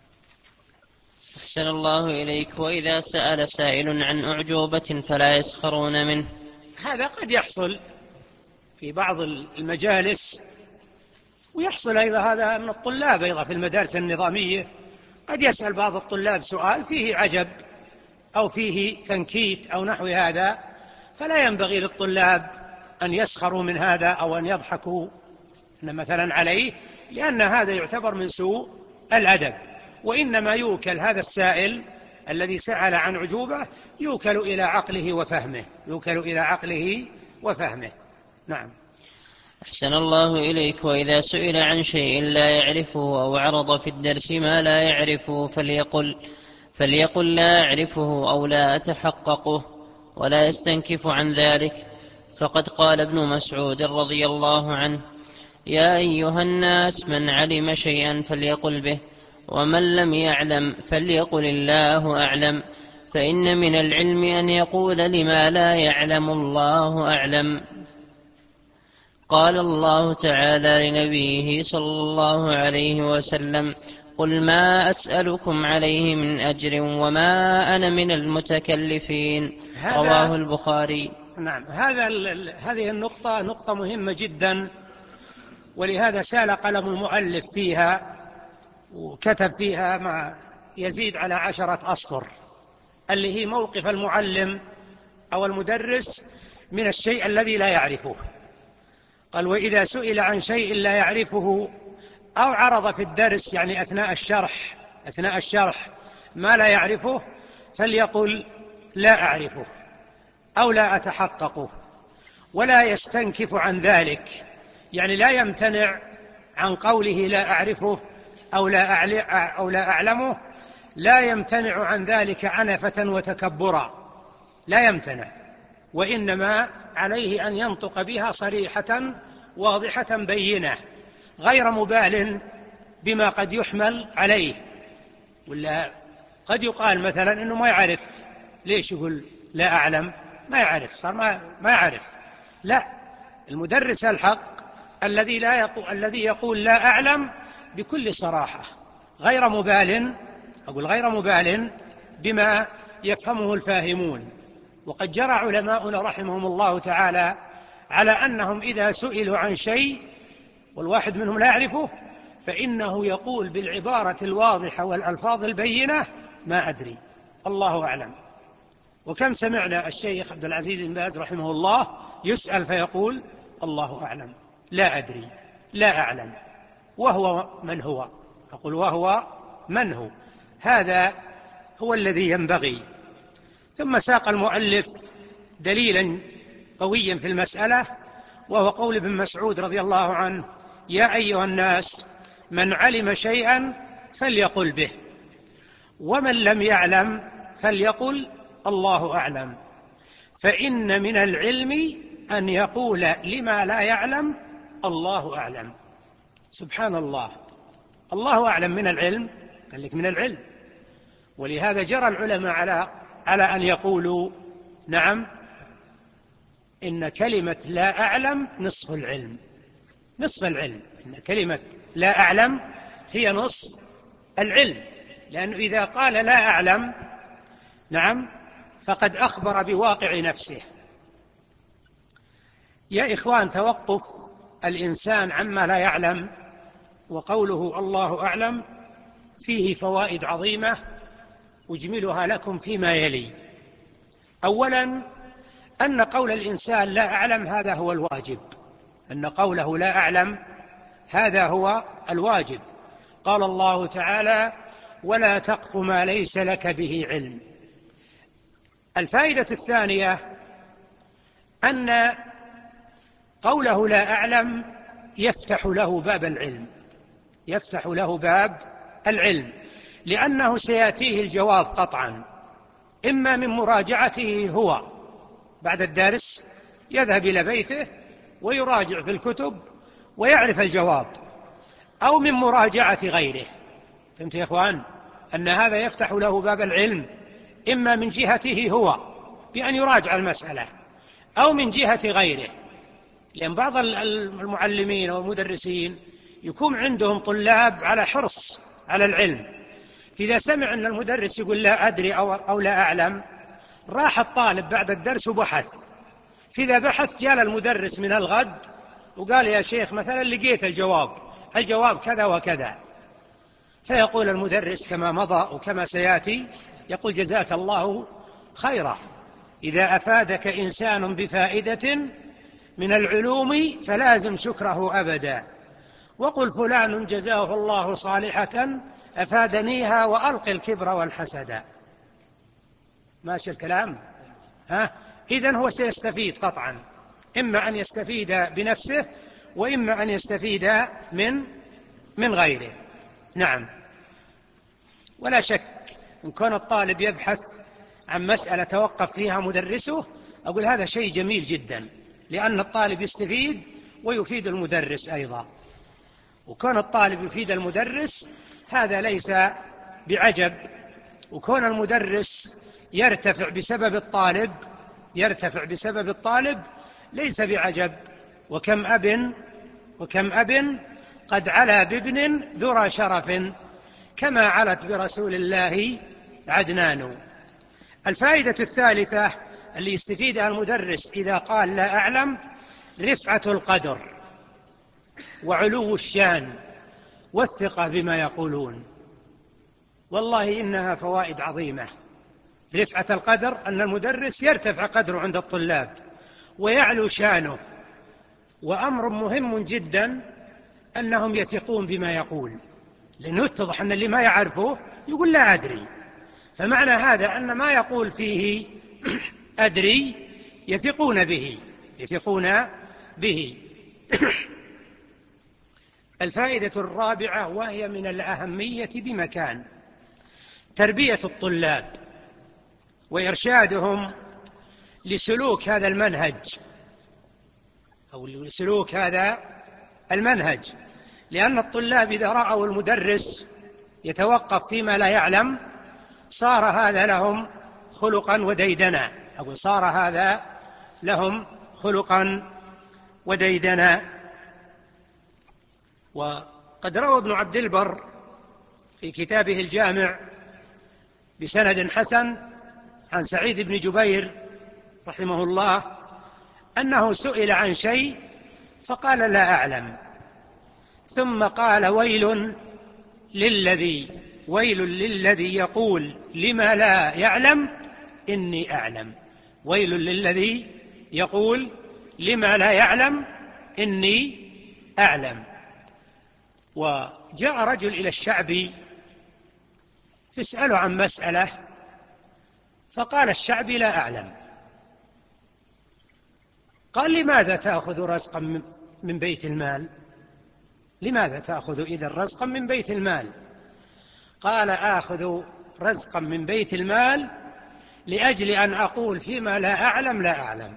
أحسن الله إليك. وإذا سأل سائل عن أعجوبة فلا يسخرون منه. هذا قد يحصل في بعض المجالس، ويحصل أيضا هذا من الطلاب أيضا في المدارس النظامية. قد يسأل بعض الطلاب سؤال فيه عجب أو فيه تنكيت أو نحو هذا، فلا ينبغي للطلاب أن يسخروا من هذا أو أن يضحكوا مثلا عليه، لأن هذا يعتبر من سوء الأدب. وإنما يوكل هذا السائل الذي سأل عن عجوبة يوكل إلى عقله وفهمه. نعم. أحسن الله إليك. وإذا سئل عن شيء لا يعرفه أو عرض في الدرس ما لا يعرفه فليقل: فليقل لا أعرفه أو لا أتحققه، ولا يستنكف عن ذلك. فقد قال ابن مسعود رضي الله عنه: يا أيها الناس، من علم شيئا فليقل به، ومن لم يعلم فليقل الله أعلم، فإن من العلم أن يقول لما لا يعلم الله أعلم. قال الله تعالى لنبيه صلى الله عليه وسلم: قل ما أسألكم عليه من أجر وما أنا من المتكلفين. رواه البخاري. نعم، هذه النقطة نقطة مهمة جدا، ولهذا سال قلم المؤلف فيها وكتب فيها ما يزيد على 10 أسطر، اللي هي موقف المعلم أو المدرس من الشيء الذي لا يعرفه. قال: وإذا سئل عن شيء لا يعرفه أو عرض في الدرس، يعني أثناء الشرح ما لا يعرفه، فليقل لا أعرفه أو لا أتحققه، ولا يستنكف عن ذلك، يعني لا يمتنع عن قوله لا أعرفه أو لا أعلمه، لا يمتنع عن ذلك عنفة وتكبرا، لا يمتنع، وإنما عليه أن ينطق بها صريحة واضحة بينة، غير مبال بما قد يحمل عليه. ولا قد يقال مثلا إنه ما يعرف، ليش يقول لا أعلم؟ ما يعرف، صار ما يعرف. لا، المدرس الحق الذي يقول لا أعلم بكل صراحة، غير مبال بما يفهمه الفاهمون. وقد جرى علماؤنا رحمهم الله تعالى على أنهم إذا سئلوا عن شيء والواحد منهم لا يعرفه، فإنه يقول بالعبارة الواضحة والألفاظ البينة: ما أدري، الله أعلم. وكم سمعنا الشيخ عبد العزيز بن باز رحمه الله يسأل فيقول: الله أعلم، لا أدري، لا أعلم، وهو من هو؟ أقول: وهو من هو؟ هذا هو الذي ينبغي. ثم ساق المؤلف دليلا قويا في المسألة، وهو قول ابن مسعود رضي الله عنه: يا أيها الناس، من علم شيئا فليقل به، ومن لم يعلم فليقل الله أعلم، فإن من العلم أن يقول لما لا يعلم الله أعلم. سبحان الله، الله أعلم من العلم، قال لك من العلم. ولهذا جرى العلماء على أن يقولوا: نعم، إن كلمة لا أعلم نصف العلم، إن كلمة لا أعلم هي نصف العلم، لأنه إذا قال لا أعلم، نعم، فقد أخبر بواقع نفسه. يا إخوان، توقف الإنسان عما لا يعلم وقوله الله أعلم فيه فوائد عظيمة أجملها لكم فيما يلي. أولا، أن قول الإنسان لا أعلم هذا هو الواجب، أن قوله لا أعلم هذا هو الواجب. قال الله تعالى: ولا تقف ما ليس لك به علم. الفائدة الثانية أن قوله لا أعلم يفتح له باب العلم، لأنه سيأتيه الجواب قطعا، إما من مراجعته هو بعد الدرس، يذهب إلى بيته ويراجع في الكتب ويعرف الجواب، أو من مراجعة غيره. فهمت يا إخوان؟ أن هذا يفتح له باب العلم، إما من جهته هو بأن يراجع المسألة، أو من جهة غيره. لأن بعض المعلمين والمدرسين يكون عندهم طلاب على حرص على العلم، فإذا سمع أن المدرس يقول لا أدري أو لا أعلم، راح الطالب بعد الدرس وبحث، فإذا بحث جاء المدرس من الغد وقال: يا شيخ مثلا لقيت الجواب كذا وكذا، فيقول المدرس كما مضى وكما سيأتي، يقول: جزاك الله خيرا، إذا أفادك إنسان بفائدة من العلوم فلازم شكره أبدا، وقل فلان جزاه الله صالحة أفادنيها وألق الكبر والحسد. ماشي الكلام؟ إذن هو سيستفيد قطعا، إما أن يستفيد بنفسه وإما أن يستفيد من غيره. نعم، ولا شك إن كان الطالب يبحث عن مسألة توقف فيها مدرسه، أقول هذا شيء جميل جدا، لأن الطالب يستفيد ويفيد المدرس أيضا. وكون الطالب يفيد المدرس هذا ليس بعجب، وكون المدرس يرتفع بسبب الطالب ليس بعجب. وكم أب قد علا بابن ذرى شرف، كما علت برسول الله عدنان. الفائدة الثالثة اللي يستفيدها المدرس إذا قال لا أعلم: رفعة القدر وعلو الشان والثقة بما يقولون. والله إنها فوائد عظيمة. رفعة القدر أن المدرس يرتفع قدره عند الطلاب ويعلو شانه. وأمر مهم جدا أنهم يثقون بما يقول، لأنه يتضح أن اللي ما يعرفه يقول لا أدري، فمعنى هذا أن ما يقول فيه أدري يثقون به. الفائدة الرابعة وهي من الأهمية بمكان: تربية الطلاب وإرشادهم لسلوك هذا المنهج، لأن الطلاب إذا رأوا المدرس يتوقف فيما لا يعلم صار هذا لهم خلقا وديدنا. وقد روى ابن عبد البر في كتابه الجامع بسند حسن عن سعيد بن جبير رحمه الله أنه سئل عن شيء فقال لا أعلم، ثم قال ويل للذي يقول لما لا يعلم إني أعلم. ويل للذي يقول لما لا يعلم إني أعلم. وجاء رجل إلى الشعبي فاسأله عن مسألة، فقال الشعبي لا أعلم. قال لماذا تأخذ رزقا من بيت المال؟ لماذا تأخذ إذا رزقا من بيت المال؟ قال آخذ رزقا من بيت المال لأجل أن أقول فيما لا أعلم لا أعلم.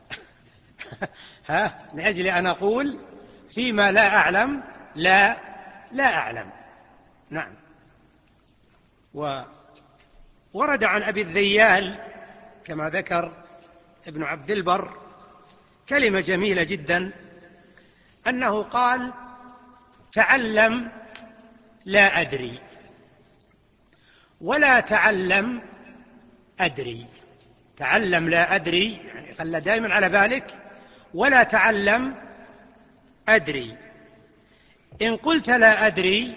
لأجل أن أقول فيما لا أعلم لا أعلم. نعم. وورد عن أبي الذيال كما ذكر ابن عبد البر كلمة جميلة جدا، أنه قال تعلم لا أدري ولا تعلم أدري. تعلم لا أدري يعني خلى دائما على بالك، ولا تعلم أدري. إن قلت لا أدري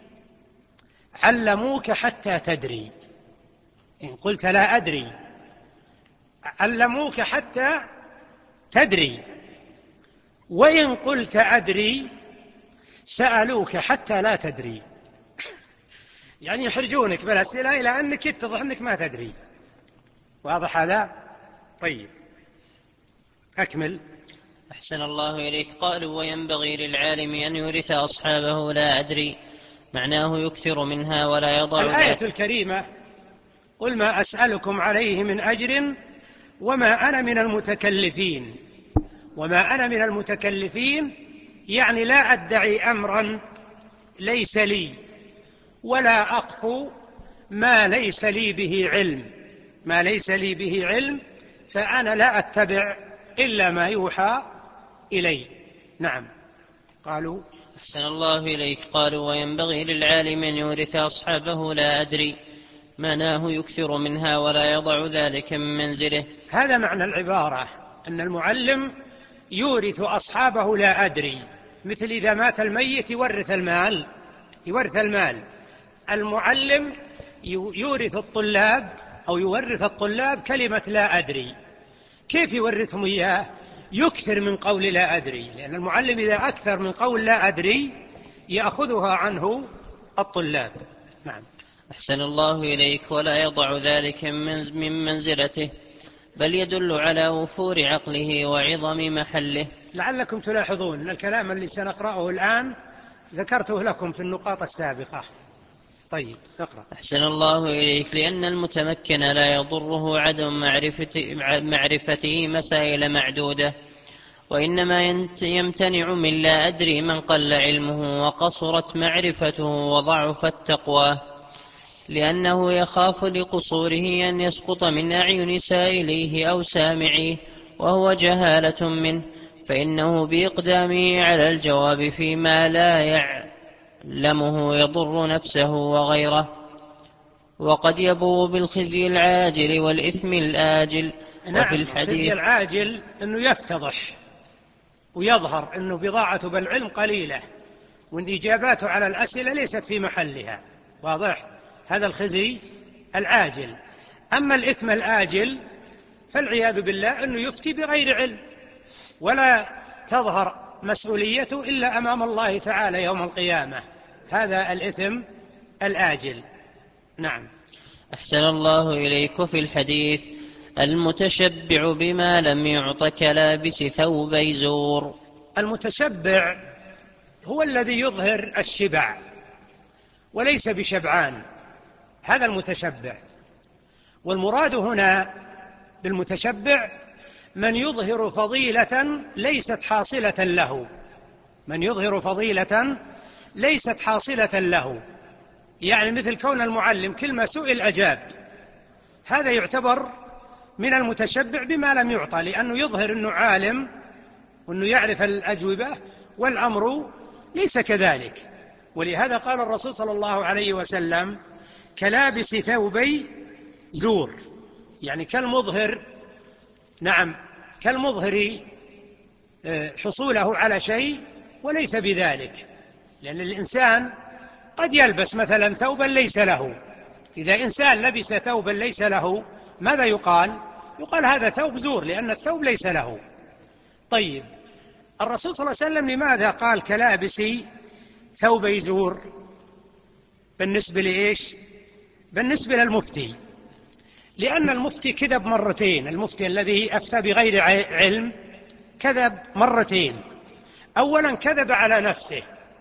علموك حتى تدري. إن قلت لا أدري علموك حتى تدري، وإن قلت أدري سألوك حتى لا تدري. يعني يحرجونك بالأسئلة إلى أنك يتضح أنك ما تدري. واضح هذا؟ طيب أكمل. أحسن الله إليك. قالوا وينبغي للعالم أن يورث أصحابه لا أدري، معناه يكثر منها ولا يضع. الآية الكريمة قل ما أسألكم عليه من أجر وما أنا من المتكلفين. وما أنا من المتكلفين يعني لا أدعي أمرا ليس لي، ولا أقف ما ليس لي به علم، فأنا لا أتبع إلا ما يوحى إلي. نعم. قالوا أحسن الله إليك. قالوا وينبغي للعالم أن يورث أصحابه لا أدري، معناه يكثر منها ولا يضع ذلك من منزله. هذا معنى العبارة، أن المعلم يورث أصحابه لا أدري، مثل إذا مات الميت يورث المال. المعلم يورث الطلاب كلمة لا أدري. كيف يورثهم إياه؟ يكثر من قول لا أدري، لأن المعلم إذا أكثر من قول لا أدري يأخذها عنه الطلاب. نعم. أحسن الله إليك. ولا يضع ذلك من منزلته، بل يدل على وفور عقله وعظم محله. لعلكم تلاحظون أن الكلام اللي سنقرأه الآن ذكرته لكم في النقاط السابقة، طيب اقرأ. أحسن الله إليك. لأن المتمكن لا يضره عدم معرفته مسائل معدودة، وإنما يمتنع من لا أدري من قل علمه وقصرت معرفته وضعفت تقواه، لأنه يخاف لقصوره أن يسقط من أعين سائليه أو سامعيه وهو جهالة منه، فإنه بإقدامه على الجواب فيما لا يعلمه يضر نفسه وغيره، وقد يبوء بالخزي العاجل والإثم الآجل. وفي نعم، الخزي الحديث العاجل أنه يفتضح ويظهر أنه بضاعته بالعلم قليلة، وأن إجاباته على الأسئلة ليست في محلها. واضح؟ هذا الخزي العاجل. أما الإثم الآجل فالعياذ بالله أنه يفتي بغير علم، ولا تظهر مسؤوليته إلا أمام الله تعالى يوم القيامة. هذا الإثم الآجل. نعم. أحسن الله إليك. في الحديث: المتشبع بما لم يعط كلابس ثوبي زور. المتشبع هو الذي يظهر الشبع وليس بشبعان، هذا المتشبع. والمراد هنا بالمتشبع من يظهر فضيلة ليست حاصلة له، من يظهر فضيلة ليست حاصلة له، يعني مثل كون المعلم كل ما سئل أجاب، هذا يعتبر من المتشبع بما لم يعطى، لأنه يظهر أنه عالم وأنه يعرف الأجوبة، والأمر ليس كذلك. ولهذا قال الرسول صلى الله عليه وسلم: كلابس ثوبي زور، يعني كالمظهر، نعم، كالمظهر حصوله على شيء وليس بذلك. لأن الإنسان قد يلبس مثلا ثوبا ليس له، إذا إنسان لبس ثوبا ليس له ماذا يقال؟ يقال هذا ثوب زور، لأن الثوب ليس له. طيب، الرسول صلى الله عليه وسلم لماذا قال كلابس ثوبي زور؟ بالنسبة لإيش؟ بالنسبة للمفتي، لأن المفتي كذب مرتين. المفتي الذي أفتى بغير علم كذب مرتين. أولا كذب على نفسه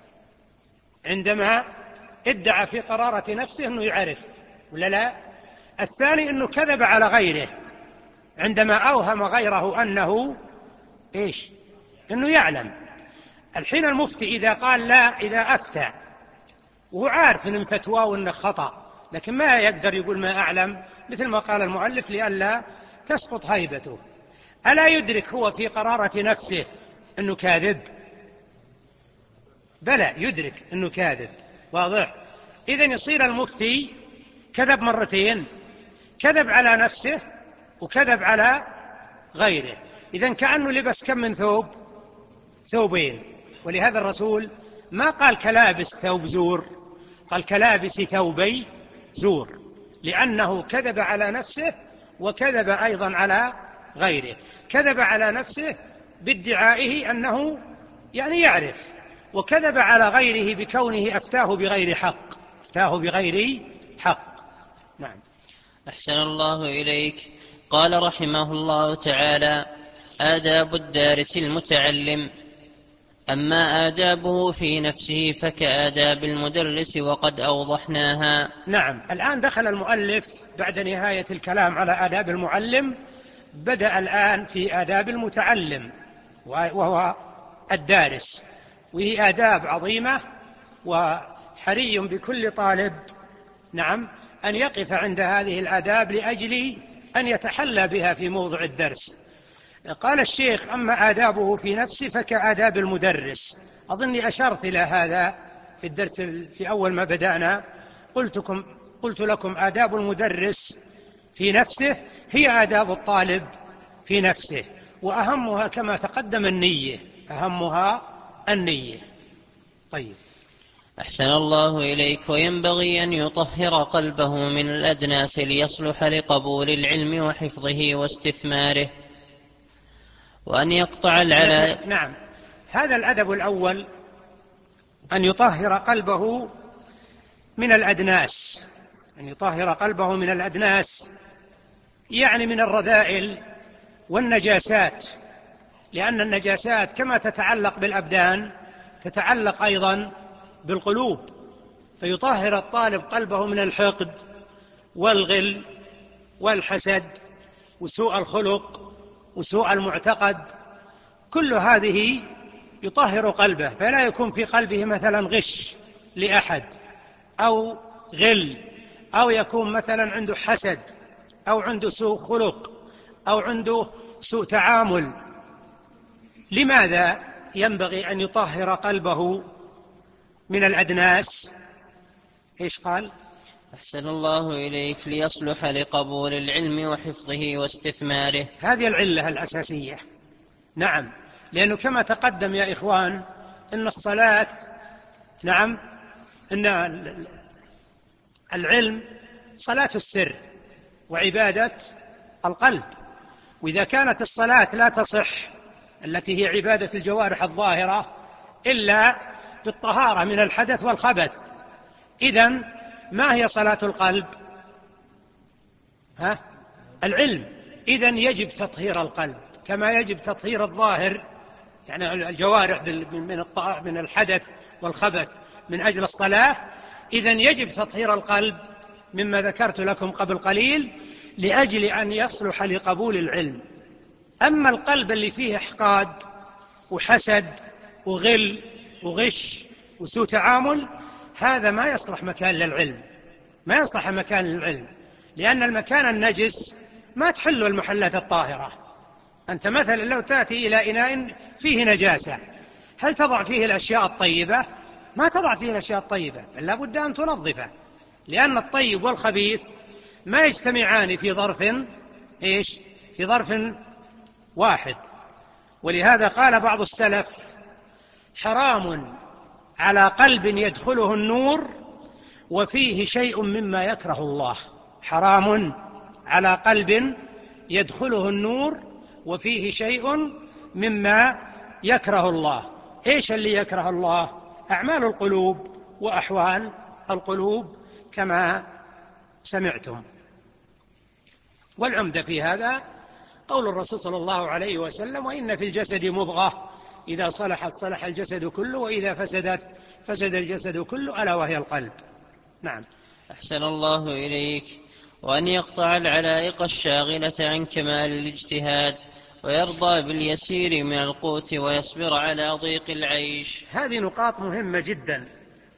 عندما ادعى في قرارة نفسه أنه يعرف، ولا لا؟ الثاني أنه كذب على غيره عندما أوهم غيره أنه إيش؟ أنه يعلم. الحين المفتي إذا قال لا، إذا أفتى وهو عارف أن فتواه أنه خطأ، لكن ما يقدر يقول ما أعلم، مثل ما قال المؤلف لئلا تسقط هيبته، ألا يدرك هو في قرارة نفسه أنه كاذب؟ بلى يدرك أنه كاذب. واضح؟ إذن يصير المفتي كذب مرتين، كذب على نفسه وكذب على غيره. إذن كأنه لبس كم من ثوب؟ ثوبين. ولهذا الرسول ما قال كلابس ثوب زور، قال كلابس ثوبي زور، لأنه كذب على نفسه وكذب أيضا على غيره. كذب على نفسه بادعائه أنه يعني يعرف، وكذب على غيره بكونه أفتاه بغير حق، أفتاه بغير حق. نعم. أحسن الله إليك. قال رحمه الله تعالى: آداب الدارس المتعلم. أما آدابه في نفسه فكآداب المدرس وقد أوضحناها. نعم. الآن دخل المؤلف بعد نهاية الكلام على آداب المعلم، بدأ الآن في آداب المتعلم وهو الدارس، وهي آداب عظيمة، وحري بكل طالب نعم أن يقف عند هذه الآداب لأجل أن يتحلى بها في موضع الدرس. قال الشيخ: أما آدابه في نفسه فكآداب المدرس. أظني أشرت إلى هذا في الدرس في أول ما بدأنا، قلت لكم آداب المدرس في نفسه هي آداب الطالب في نفسه، وأهمها كما تقدم النية، أهمها النية. طيب. أحسن الله إليك. وينبغي أن يطهر قلبه من الأدناس ليصلح لقبول العلم وحفظه واستثماره، وأن يقطع العلاء. نعم، هذا الأدب الأول، أن يطهر قلبه من الأدناس. أن يطهر قلبه من الأدناس يعني من الرذائل والنجاسات، لأن النجاسات كما تتعلق بالأبدان تتعلق أيضا بالقلوب. فيطهر الطالب قلبه من الحقد والغل والحسد وسوء الخلق وسوء المعتقد. كل هذه يطهر قلبه، فلا يكون في قلبه مثلا غش لأحد أو غل، أو يكون مثلا عنده حسد أو عنده سوء خلق أو عنده سوء تعامل. لماذا ينبغي أن يطهر قلبه من الأدناس؟ إيش قال؟ أحسن الله إليك، ليصلح لقبول العلم وحفظه واستثماره. هذه العلة الأساسية. نعم، لأنه كما تقدم يا إخوان إن الصلاة، نعم، إن العلم صلاة السر وعبادة القلب. وإذا كانت الصلاة لا تصح التي هي عبادة الجوارح الظاهرة إلا بالطهارة من الحدث والخبث، إذن ما هي صلاة القلب؟ العلم. إذن يجب تطهير القلب كما يجب تطهير الظاهر، يعني الجوارح من الحدث والخبث من أجل الصلاة. إذن يجب تطهير القلب مما ذكرت لكم قبل قليل لأجل أن يصلح لقبول العلم. أما القلب اللي فيه إحقاد وحسد وغل وغش وسوء تعامل، هذا ما يصلح مكان للعلم، ما يصلح مكان للعلم، لأن المكان النجس ما تحل المحلات الطاهرة. أنت مثلا لو تأتي إلى إناء فيه نجاسة، هل تضع فيه الأشياء الطيبة؟ ما تضع فيه الأشياء الطيبة، بل لا بد أن تنظفه، لأن الطيب والخبيث ما يجتمعان في ظرف في ظرف واحد. ولهذا قال بعض السلف: حرام على قلب يدخله النور وفيه شيء مما يكره الله. حرام على قلب يدخله النور وفيه شيء مما يكره الله. إيش اللي يكره الله؟ أعمال القلوب وأحوال القلوب كما سمعتم. والعمدة في هذا قول الرسول صلى الله عليه وسلم: وإن في الجسد مضغة إذا صلحت صلح الجسد كله وإذا فسدت فسد الجسد كله، ألا وهي القلب. نعم. أحسن الله إليك. وأن يقطع العلائق الشاغلة عن كمال الاجتهاد، ويرضى باليسير من القوت، ويصبر على ضيق العيش. هذه نقاط مهمة جدا،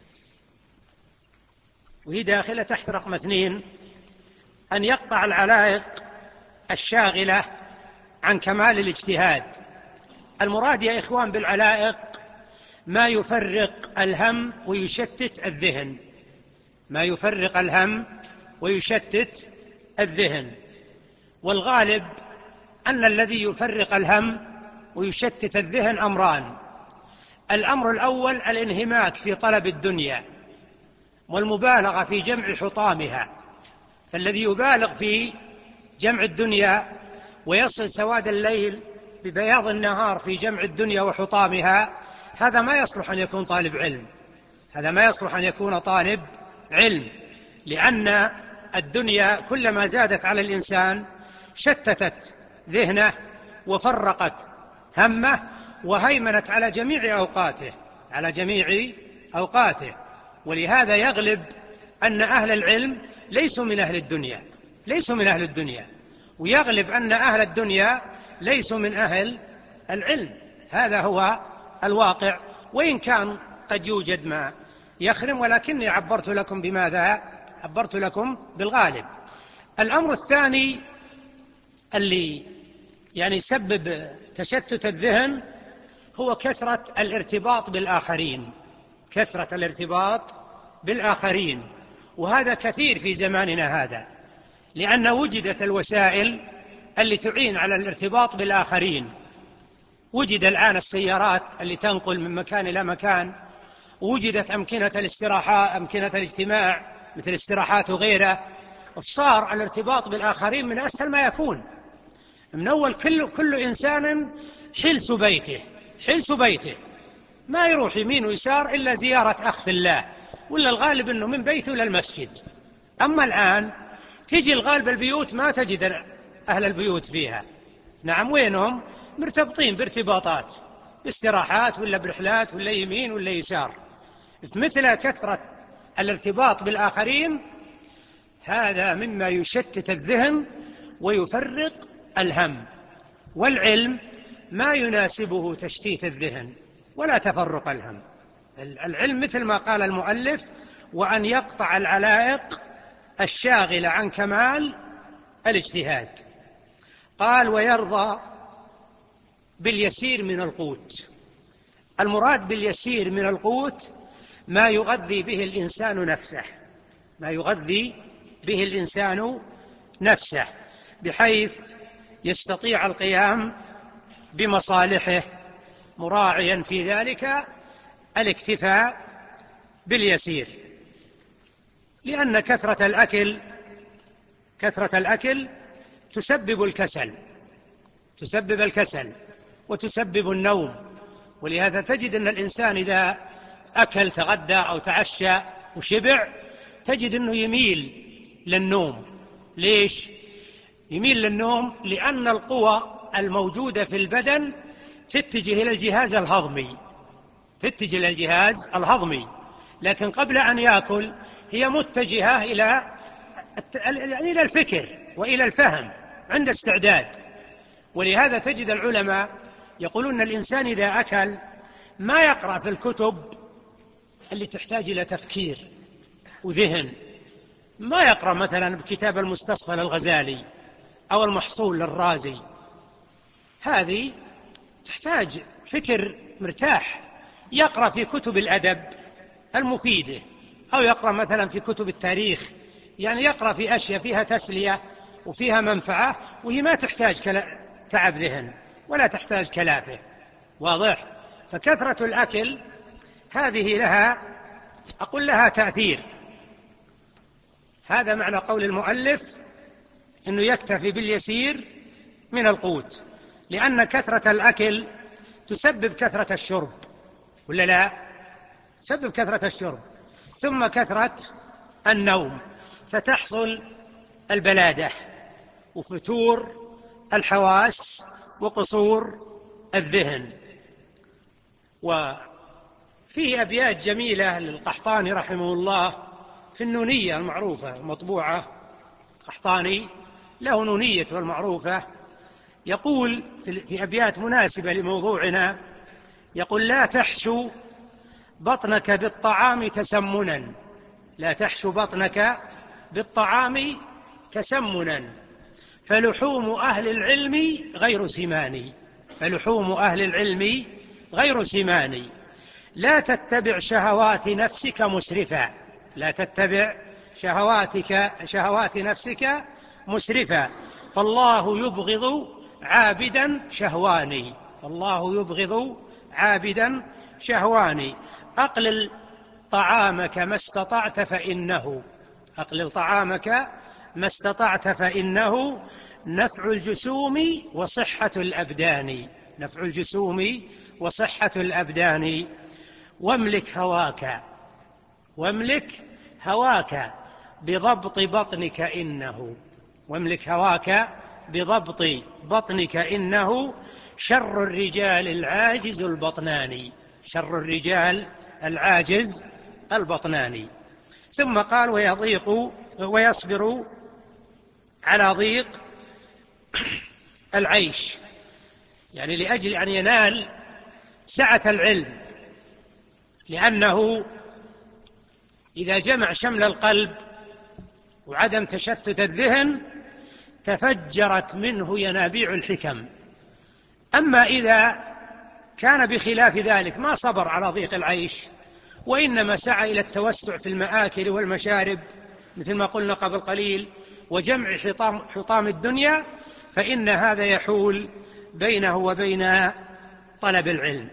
وهي داخلة تحت رقم 2: أن يقطع العلائق الشاغلة عن كمال الاجتهاد. المراد يا إخوان بالعلائق ما يفرق الهم ويشتت الذهن، ما يفرق الهم ويشتت الذهن. والغالب أن الذي يفرق الهم ويشتت الذهن أمران: الأمر الأول الانهماك في طلب الدنيا والمبالغة في جمع حطامها، فالذي يبالغ في جمع الدنيا ويصل سواد الليل ببياض النهار في جمع الدنيا وحطامها، هذا ما يصلح أن يكون طالب علم، هذا ما يصلح أن يكون طالب علم، لأن الدنيا كلما زادت على الإنسان شتتت ذهنه وفرقت همه وهيمنت على جميع أوقاته، على جميع أوقاته. ولهذا يغلب أن أهل العلم ليسوا من أهل الدنيا، ليسوا من أهل الدنيا، ويغلب أن أهل الدنيا ليسوا من أهل العلم. هذا هو الواقع، وإن كان قد يوجد ما يخرم، ولكني عبرت لكم بماذا؟ عبرت لكم بالغالب. الأمر الثاني اللي يسبب تشتت الذهن هو كثرة الارتباط بالآخرين، كثرة الارتباط بالآخرين، وهذا كثير في زماننا هذا، لأن وجدت الوسائل اللي تعين على الارتباط بالآخرين. وجد الآن السيارات اللي تنقل من مكان إلى مكان، وجدت أمكنة الاستراحة، أمكنة الاجتماع مثل الاستراحات وغيره، فصار الارتباط بالآخرين من أسهل ما يكون. من أول كل إنسان حلس بيته، حلس بيته، ما يروح يمين ويسار إلا زيارة أخ في الله، ولا الغالب أنه من بيته إلى المسجد. أما الآن تجي الغالب البيوت ما تجد أهل البيوت فيها، نعم، وينهم؟ مرتبطين بارتباطات، باستراحات ولا برحلات ولا يمين ولا يسار. مثل كثرة الارتباط بالآخرين هذا مما يشتت الذهن ويفرق الهم، والعلم ما يناسبه تشتيت الذهن ولا تفرق الهم. العلم مثل ما قال المؤلف: وأن يقطع العلائق الشاغلة عن كمال الاجتهاد. قال: ويرضى باليسير من القوت. المراد باليسير من القوت ما يغذي به الإنسان نفسه، ما يغذي به الإنسان نفسه بحيث يستطيع القيام بمصالحه، مراعيا في ذلك الاكتفاء باليسير. لأن كثرة الأكل تسبب الكسل وتسبب النوم. ولهذا تجد أن الإنسان إذا أكل، تغدى أو تعشى وشبع، تجد أنه يميل للنوم. ليش يميل للنوم؟ لأن القوى الموجودة في البدن تتجه إلى الجهاز الهضمي، لكن قبل أن يأكل هي متجهة إلى الفكر وإلى الفهم، عند استعداد. ولهذا تجد العلماء يقولون الإنسان إذا أكل ما يقرأ في الكتب اللي تحتاج إلى تفكير وذهن، ما يقرأ مثلا بكتاب المستصفى للغزالي أو المحصول للرازي، هذه تحتاج فكر مرتاح. يقرأ في كتب الأدب المفيدة، أو يقرأ مثلا في كتب التاريخ، يعني يقرأ في أشياء فيها تسلية وفيها منفعة، وهي ما تحتاج تعب ذهن ولا تحتاج كلافة. واضح؟ فكثرة الأكل هذه لها تأثير. هذا معنى قول المؤلف إنه يكتفي باليسير من القوت، لأن كثرة الأكل تسبب كثرة الشرب، ولا لا؟ تسبب كثرة الشرب، ثم كثرة النوم، فتحصل البلادة وفتور الحواس وقصور الذهن. وفيه أبيات جميلة للقحطاني رحمه الله في النونية المعروفة المطبوعة. قحطاني له نونيته المعروفة، يقول في أبيات مناسبة لموضوعنا، يقول: لا تحشو بطنك بالطعام تسمنا، لا تحشو بطنك بالطعام تسمنا، فلحوم أهل العلم غير سمان، لا تتبع شهوات نفسك مسرفا، لا تتبع شهوات نفسك مسرفا، فالله يبغض عابدا شهواني، أقلل طعامك ما استطعت فإنه نفع الجسوم وصحة الأبدان، واملك هواك بضبط بطنك إنه شر الرجال العاجز البطناني. ثم قال: ويصبر على ضيق العيش، يعني لأجل أن ينال سعة العلم، لأنه إذا جمع شمل القلب وعدم تشتت الذهن تفجرت منه ينابيع الحكم. أما إذا كان بخلاف ذلك ما صبر على ضيق العيش، وإنما سعى إلى التوسع في المآكل والمشارب مثل ما قلنا قبل قليل، وجمع حطام الدنيا، فإن هذا يحول بينه وبين طلب العلم.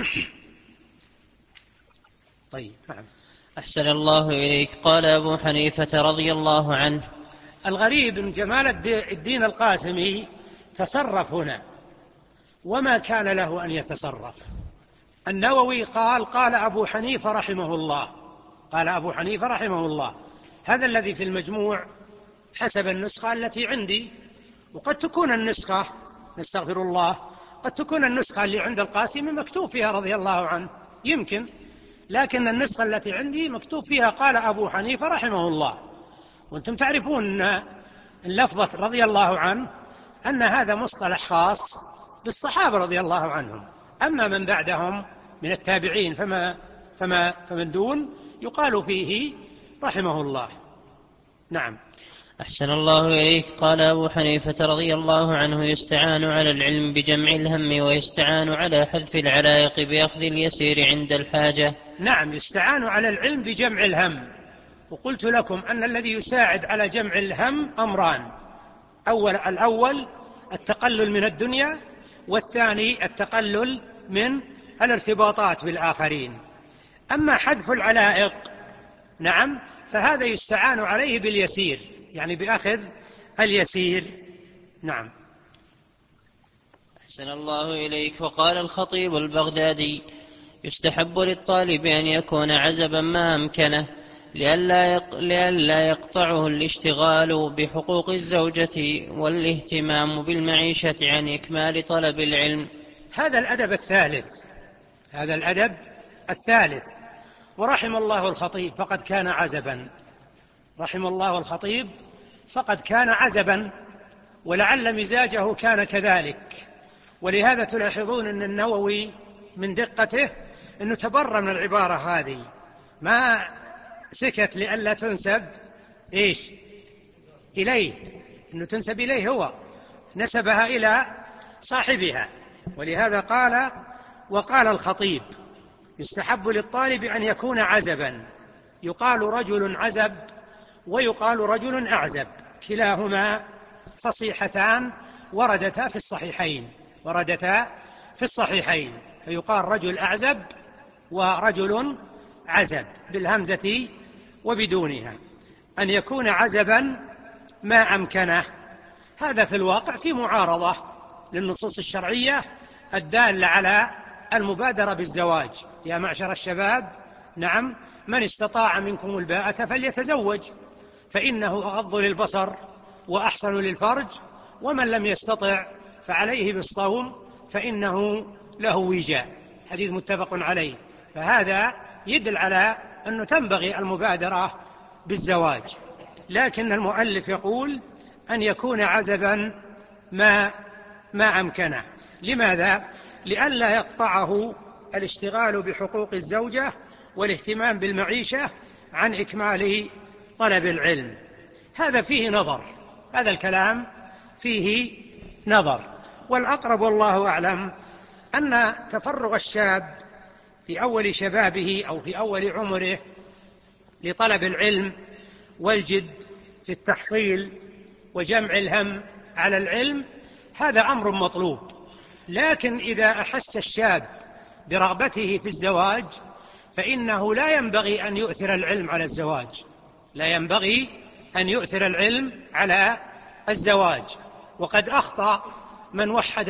طيب، نعم. أحسن الله إليك. قال أبو حنيفة رضي الله عنه: الغريب أن جمال الدين القاسمي تصرف هنا وما كان له أن يتصرف. النووي قال أبو حنيفة رحمه الله، هذا الذي في المجموع حسب النسخة التي عندي، وقد تكون النسخة، نستغفر الله، قد تكون النسخة اللي عند القاسمي مكتوب فيها رضي الله عنه، يمكن، لكن النسخة التي عندي مكتوب فيها قال أبو حنيفة رحمه الله. وأنتم تعرفون أن اللفظة رضي الله عنه أن هذا مصطلح خاص بالصحابة رضي الله عنهم، أما من بعدهم من التابعين فمن دون يقال فيه رحمه الله. نعم. أحسن الله إليك. قال أبو حنيفة رضي الله عنه: يستعان على العلم بجمع الهم، ويستعان على حذف العلائق بأخذ اليسير عند الحاجة. نعم، يستعان على العلم بجمع الهم. وقلت لكم أن الذي يساعد على جمع الهم أمران: الأول التقلل من الدنيا، والثاني التقلل من الارتباطات بالآخرين. أما حذف العلائق نعم فهذا يستعان عليه باليسير، يعني بأخذ اليسير. نعم. أحسن الله إليك. وقال الخطيب البغدادي: يستحب للطالب أن يكون عزبا ما أمكنه، لئلا يقطعه الاشتغال بحقوق الزوجة والاهتمام بالمعيشة عن إكمال طلب العلم. هذا الأدب الثالث. ورحم الله الخطيب فقد كان عزبا، رحم الله الخطيب فقد كان عزبا، ولعل مزاجه كان كذلك. ولهذا تلاحظون أن النووي من دقته أنه تبرى من العبارة هذه، ما سكت لئلا تنسب إليه، أنه تنسب إليه، هو نسبها إلى صاحبها. ولهذا وقال الخطيب: يستحب للطالب أن يكون عزبا. يقال رجل عزب ويقال رجل أعزب، كلاهما فصيحتان وردتا في الصحيحين، فيقال رجل أعزب ورجل عزب بالهمزة وبدونها. أن يكون عزبا ما أمكنه، هذا في الواقع في معارضة للنصوص الشرعية الدالة على المبادرة بالزواج: يا معشر الشباب نعم من استطاع منكم الباءة فليتزوج، فإنه أغض للبصر وأحسن للفرج، ومن لم يستطع فعليه بالصوم فإنه له وجاء. حديث متفق عليه. فهذا يدل على أنه تنبغي المبادرة بالزواج، لكن المؤلف يقول أن يكون عزبا ما أمكنه. لماذا؟ لئلا يقطعه الاشتغال بحقوق الزوجة والاهتمام بالمعيشة عن إكمال طلب العلم. هذا فيه نظر، هذا الكلام فيه نظر. والأقرب والله أعلم أن تفرغ الشاب في أول شبابه أو في أول عمره لطلب العلم والجد في التحصيل وجمع الهم على العلم هذا أمر مطلوب. لكن إذا أحس الشاب برغبته في الزواج فإنه لا ينبغي أن يؤثر العلم على الزواج، لا ينبغي أن يؤثر العلم على الزواج. وقد أخطأ من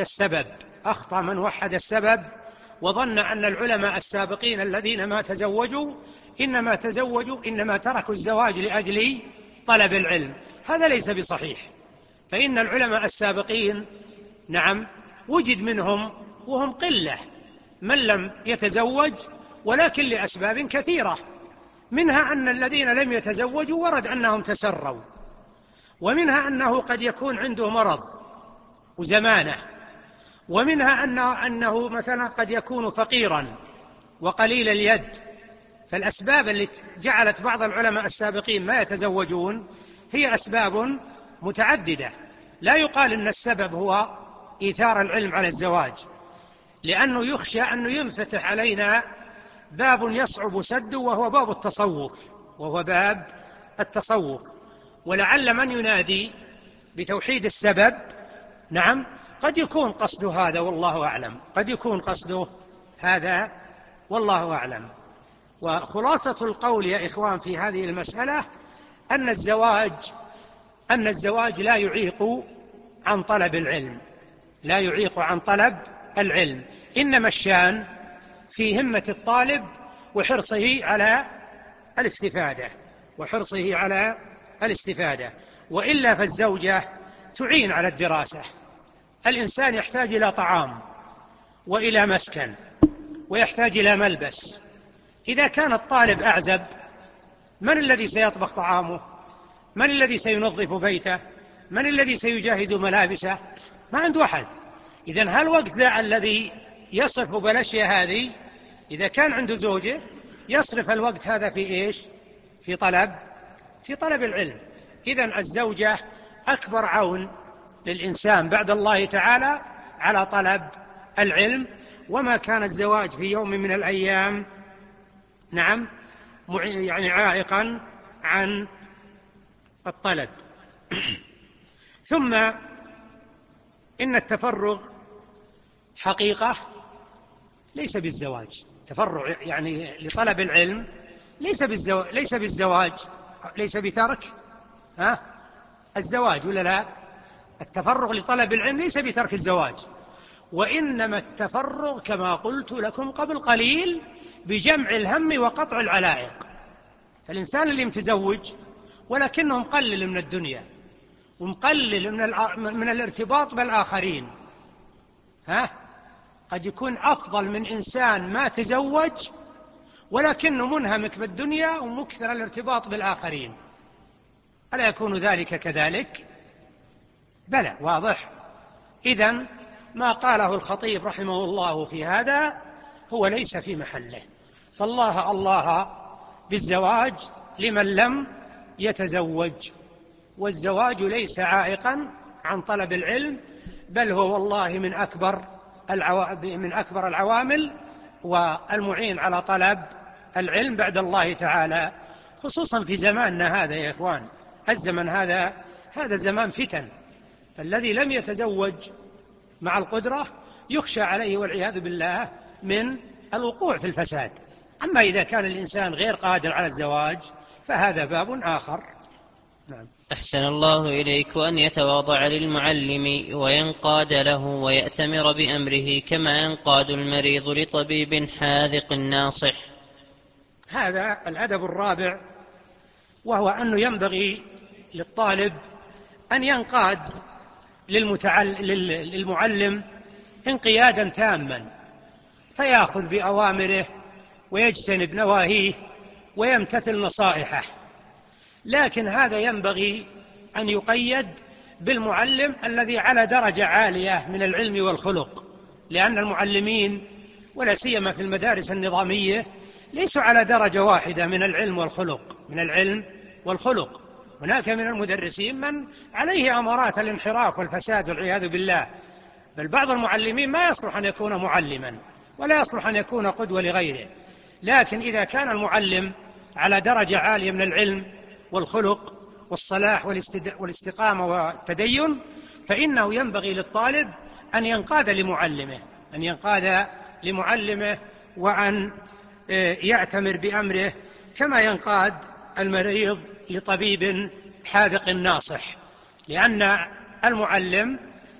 وحد السبب وظن أن العلماء السابقين الذين ما تزوجوا إنما تركوا الزواج لأجل طلب العلم. هذا ليس بصحيح، فإن العلماء السابقين نعم وجد منهم وهم قلة من لم يتزوج، ولكن لأسباب كثيرة، منها أن الذين لم يتزوجوا ورد أنهم تسروا، ومنها أنه قد يكون عنده مرض وزمانة، ومنها أنه مثلا قد يكون فقيرا وقليل اليد. فالأسباب التي جعلت بعض العلماء السابقين ما يتزوجون هي أسباب متعددة. لا يقال إن السبب هو إيثار العلم على الزواج، لأنه يخشى أنه ينفتح علينا باب يصعب سده وهو باب التصوف. ولعل من ينادي بتوحيد السبب نعم قد يكون قصده هذا والله أعلم. وخلاصة القول يا إخوان في هذه المسألة أن الزواج لا يعيق عن طلب العلم، إنما الشان في همة الطالب وحرصه على الاستفادة، وإلا فالزوجة تعين على الدراسة. الإنسان يحتاج إلى طعام وإلى مسكن ويحتاج إلى ملبس، إذا كان الطالب أعزب، من الذي سيطبخ طعامه؟ من الذي سينظف بيته؟ من الذي سيجهز ملابسه؟ ما عنده أحد. إذن هالوقت الذي يصرف بالأشياء هذه، إذا كان عنده زوجة يصرف الوقت هذا في إيش؟ في طلب العلم. إذن الزوجة أكبر عون للإنسان بعد الله تعالى على طلب العلم. وما كان الزواج في يوم من الأيام يعني عائقا عن الطلب. ثم إن التفرغ حقيقة ليس بالزواج، تفرغ يعني لطلب العلم ليس بالزواج، ليس بترك الزواج، ولا لا؟ التفرغ لطلب العلم ليس بترك الزواج، وإنما التفرغ كما قلت لكم قبل قليل بجمع الهم وقطع العلائق. الإنسان اللي متزوج ولكنه مقلل من الدنيا ومقلل من الارتباط بالآخرين، قد يكون أفضل من إنسان ما تزوج ولكنه منهمك بالدنيا ومكثر الارتباط بالآخرين. ألا يكون ذلك كذلك؟ بلى، واضح. إذن ما قاله الخطيب رحمه الله في هذا هو ليس في محله. فالله بالزواج لمن لم يتزوج، والزواج ليس عائقا عن طلب العلم، بل هو والله من أكبر العوامل والمعين على طلب العلم بعد الله تعالى، خصوصا في زماننا هذا يا إخوان. الزمن هذا زمان فتن، فالذي لم يتزوج مع القدرة يخشى عليه والعياذ بالله من الوقوع في الفساد. أما إذا كان الإنسان غير قادر على الزواج فهذا باب آخر. نعم. أحسن الله إليك. وأن يتواضع للمعلم وينقاد له ويأتمر بأمره كما ينقاد المريض لطبيب حاذق ناصح. هذا الأدب الرابع، وهو أنه ينبغي للطالب أن ينقاد للمعلم انقيادا تاما، فيأخذ بأوامره ويجتنب نواهيه ويمتثل نصائحه. لكن هذا ينبغي أن يقيد بالمعلم الذي على درجة عالية من العلم والخلق، لأن المعلمين ولا سيما في المدارس النظامية ليسوا على درجة واحدة من العلم والخلق. هناك من المدرسين من عليه أمارات الانحراف والفساد والعياذ بالله، بل بعض المعلمين ما يصلح أن يكون معلما ولا يصلح أن يكون قدوة لغيره. لكن إذا كان المعلم على درجة عالية من العلم والخلق والصلاح والاستقامة والتدين، فإنه ينبغي للطالب أن ينقاد لمعلمه وأن يأتمر بأمره كما ينقاد المريض لطبيب حاذق ناصح، لأن المعلم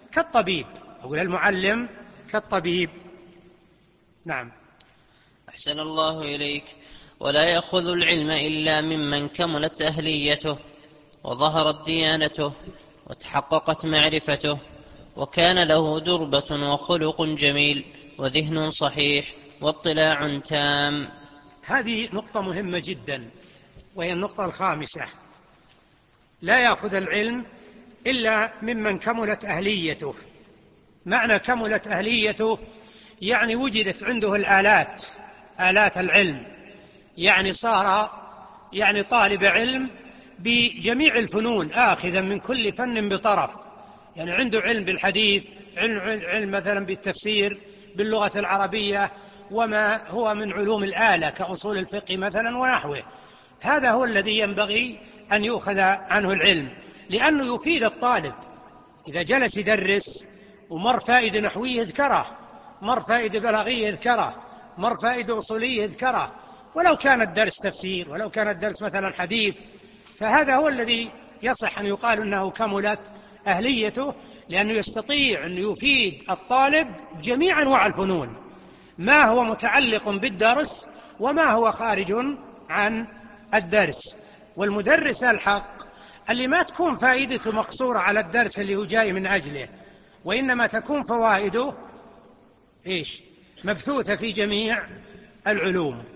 كالطبيب. نعم. أحسن الله إليك. ولا يأخذ العلم إلا ممن كملت أهليته وظهرت ديانته وتحققت معرفته وكان له دربة وخلق جميل وذهن صحيح واطلاع تام. هذه نقطة مهمة جدا، وهي النقطة الخامسة. لا يأخذ العلم إلا ممن كملت أهليته. معنى كملت أهليته يعني وجدت عنده آلات العلم، يعني صار طالب علم بجميع الفنون آخذا من كل فن بطرف، يعني عنده علم بالحديث، علم مثلا بالتفسير، باللغة العربية، وما هو من علوم الآلة كأصول الفقه مثلا ونحوه. هذا هو الذي ينبغي أن يؤخذ عنه العلم، لأنه يفيد الطالب. إذا جلس يدرس ومر فائدة نحوية يذكره، مر فائدة بلاغية يذكره، مر فائدة أصولية يذكره، ولو كان الدرس تفسير، ولو كان الدرس مثلا حديث، فهذا هو الذي يصح أن يقال أنه كملت أهليته، لأنه يستطيع أن يفيد الطالب جميع أنواع الفنون، ما هو متعلق بالدرس وما هو خارج عن الدرس. والمدرس الحق اللي ما تكون فائدته مقصورة على الدرس اللي هو جاي من أجله، وإنما تكون فوائده مبثوثة في جميع العلوم.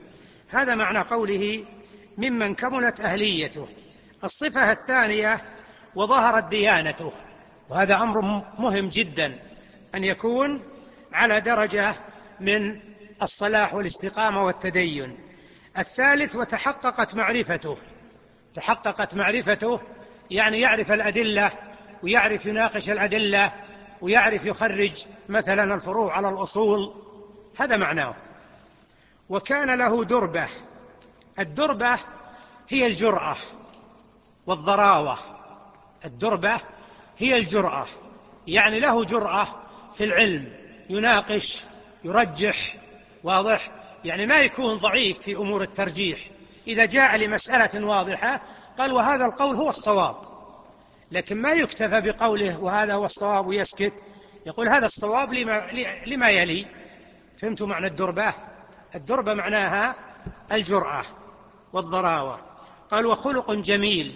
هذا معنى قوله ممن كملت أهليته. الصفة الثانية وظهرت ديانته، وهذا أمر مهم جدا أن يكون على درجة من الصلاح والاستقامة والتدين. الثالث وتحققت معرفته. تحققت معرفته يعني يعرف الأدلة ويعرف يناقش الأدلة ويعرف يخرج مثلا الفروع على الأصول، هذا معناه. وكان له دربة. الدربة هي الجرأة والضراوة. الدربة هي الجرأة، يعني له جرأة في العلم، يناقش يرجح، واضح؟ يعني ما يكون ضعيف في أمور الترجيح. إذا جاء لمسألة واضحة قال وهذا القول هو الصواب، لكن ما يكتفى بقوله وهذا هو الصواب ويسكت، يقول هذا الصواب لما يلي. فهمتوا معنى الدربة؟ الدربة معناها الجرأة والضراوة. قال وخلق جميل.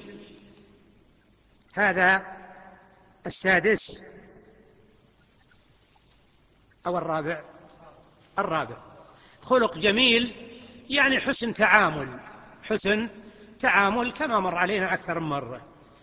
هذا السادس أو الرابع؟ الرابع. خلق جميل يعني حسن تعامل، حسن تعامل كما مر علينا أكثر من مرة.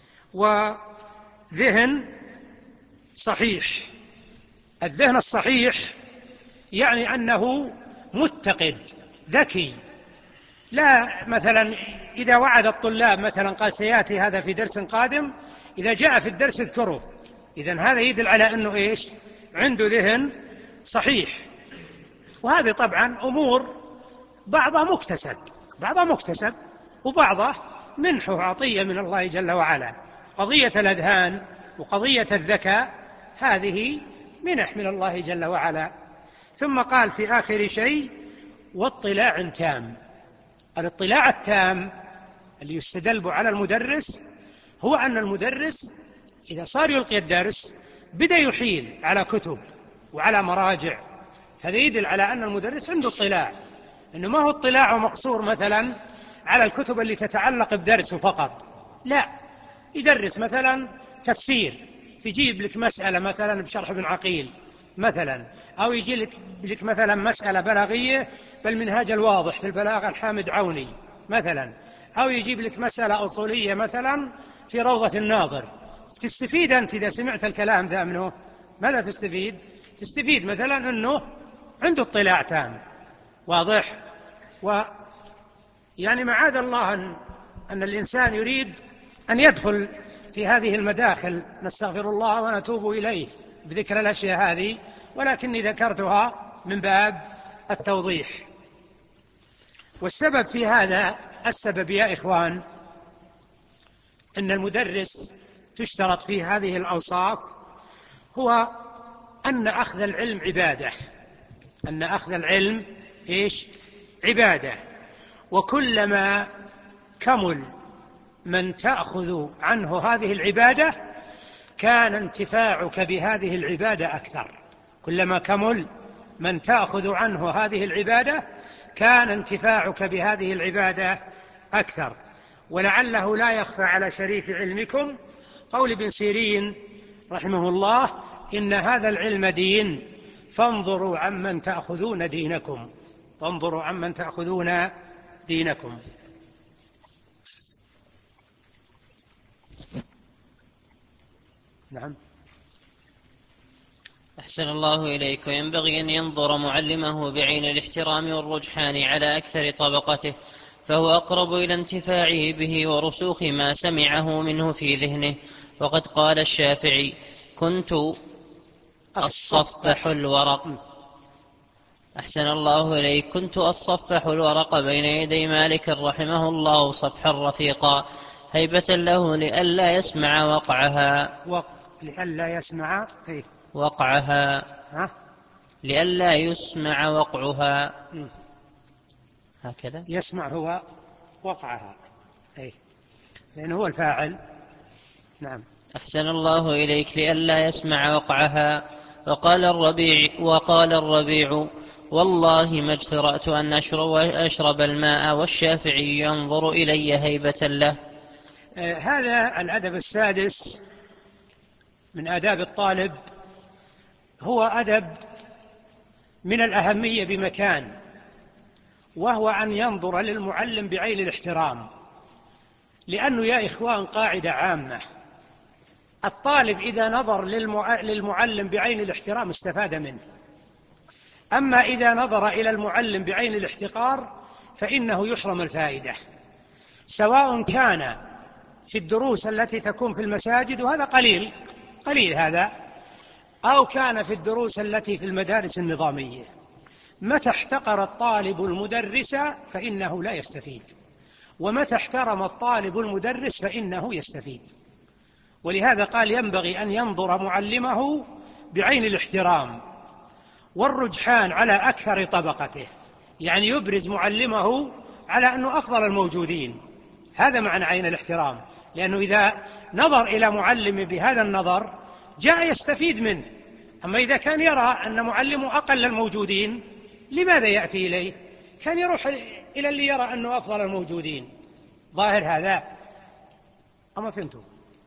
وذهن صحيح. الذهن الصحيح يعني أنه متقد ذكي، لا مثلا إذا وعد الطلاب مثلا قال سيأتي هذا في درس قادم، إذا جاء في الدرس اذكره. إذن هذا يدل على أنه إيش؟ عنده ذهن صحيح. وهذه طبعا أمور بعضها مكتسب وبعضها منحه عطية من الله جل وعلا. قضية الأذهان وقضية الذكاء هذه منح من الله جل وعلا. ثم قال في آخر شيء واطلاع تام. الاطلاع التام اللي يستدل على المدرس هو أن المدرس إذا صار يلقي الدرس بدأ يحيل على كتب وعلى مراجع، هذا يدل على أن المدرس عنده اطلاع، إنه ما هو اطلاع مقصور مثلا على الكتب اللي تتعلق بدرسه فقط، لا، يدرس مثلا تفسير فيجيب لك مسألة مثلا بشرح ابن عقيل مثلا، أو يجي لك مثلا مسألة بلاغية بالمنهاج الواضح في البلاغة الحامد عوني مثلا، أو يجيب لك مسألة أصولية مثلا في روضة الناظر. تستفيد أنت إذا سمعت الكلام ذا منه، ماذا تستفيد؟ تستفيد مثلا أنه عنده اطلاع تام، واضح؟ يعني معاذ الله أن الإنسان يريد أن يدخل في هذه المداخل، نستغفر الله ونتوب إليه بذكر الأشياء هذه، ولكني ذكرتها من باب التوضيح. والسبب في هذا، السبب يا إخوان، أن المدرس تشترط فيه هذه الأوصاف، هو أن أخذ العلم عبادة. أن أخذ العلم إيش؟ عبادة. وكلما كمل من تأخذ عنه هذه العبادة كان انتفاعك بهذه العبادة أكثر. كلما كمل من تأخذ عنه هذه العبادة كان انتفاعك بهذه العبادة أكثر. ولعله لا يخفى على شريف علمكم قول ابن سيرين رحمه الله إن هذا العلم دين فانظروا عمن تأخذون دينكم. فانظروا عمن تأخذون دينكم. نعم. أحسن الله إليك. وينبغي أن ينظر معلمه بعين الاحترام والرجحان على أكثر طبقته، فهو أقرب إلى انتفاعه به ورسوخ ما سمعه منه في ذهنه. وقد قال الشافعي كنت أصفح الورق. أحسن الله إليك. كنت أصفح الورق بين يدي مالك رحمه الله صفحا رفيقا هيبة له لئلا يسمع وقعها. لئلا يسمع وقعها. لئلا يسمع وقعها. هكذا يسمع هو وقعها، لأنه هو الفاعل. نعم. أحسن الله إليك. لئلا يسمع وقعها. وقال الربيع والله ما اجترأت أن أشرب الماء والشافعي ينظر إلي هيبة له. هذا الأدب السادس من آداب الطالب، هو أدب من الأهمية بمكان، وهو أن ينظر للمعلم بعين الاحترام. لأنه يا إخوان قاعدة عامة، الطالب إذا نظر للمعلم بعين الاحترام استفاد منه، أما إذا نظر إلى المعلم بعين الاحتقار فإنه يحرم الفائدة، سواء كان في الدروس التي تكون في المساجد، وهذا قليل هذا، أو كان في الدروس التي في المدارس النظامية. متى احتقر الطالب المدرس فإنه لا يستفيد، ومتى احترم الطالب المدرس فإنه يستفيد. ولهذا قال ينبغي أن ينظر معلمه بعين الاحترام والرجحان على أكثر طبقته، يعني يبرز معلمه على أنه أفضل الموجودين، هذا معنى عين الاحترام. لأنه إذا نظر إلى معلم بهذا النظر جاء يستفيد منه، أما إذا كان يرى أن معلمه أقل الموجودين لماذا يأتي إليه؟ كان يروح إلى اللي يرى أنه أفضل الموجودين. ظاهر هذا؟ أما فهمتوا؟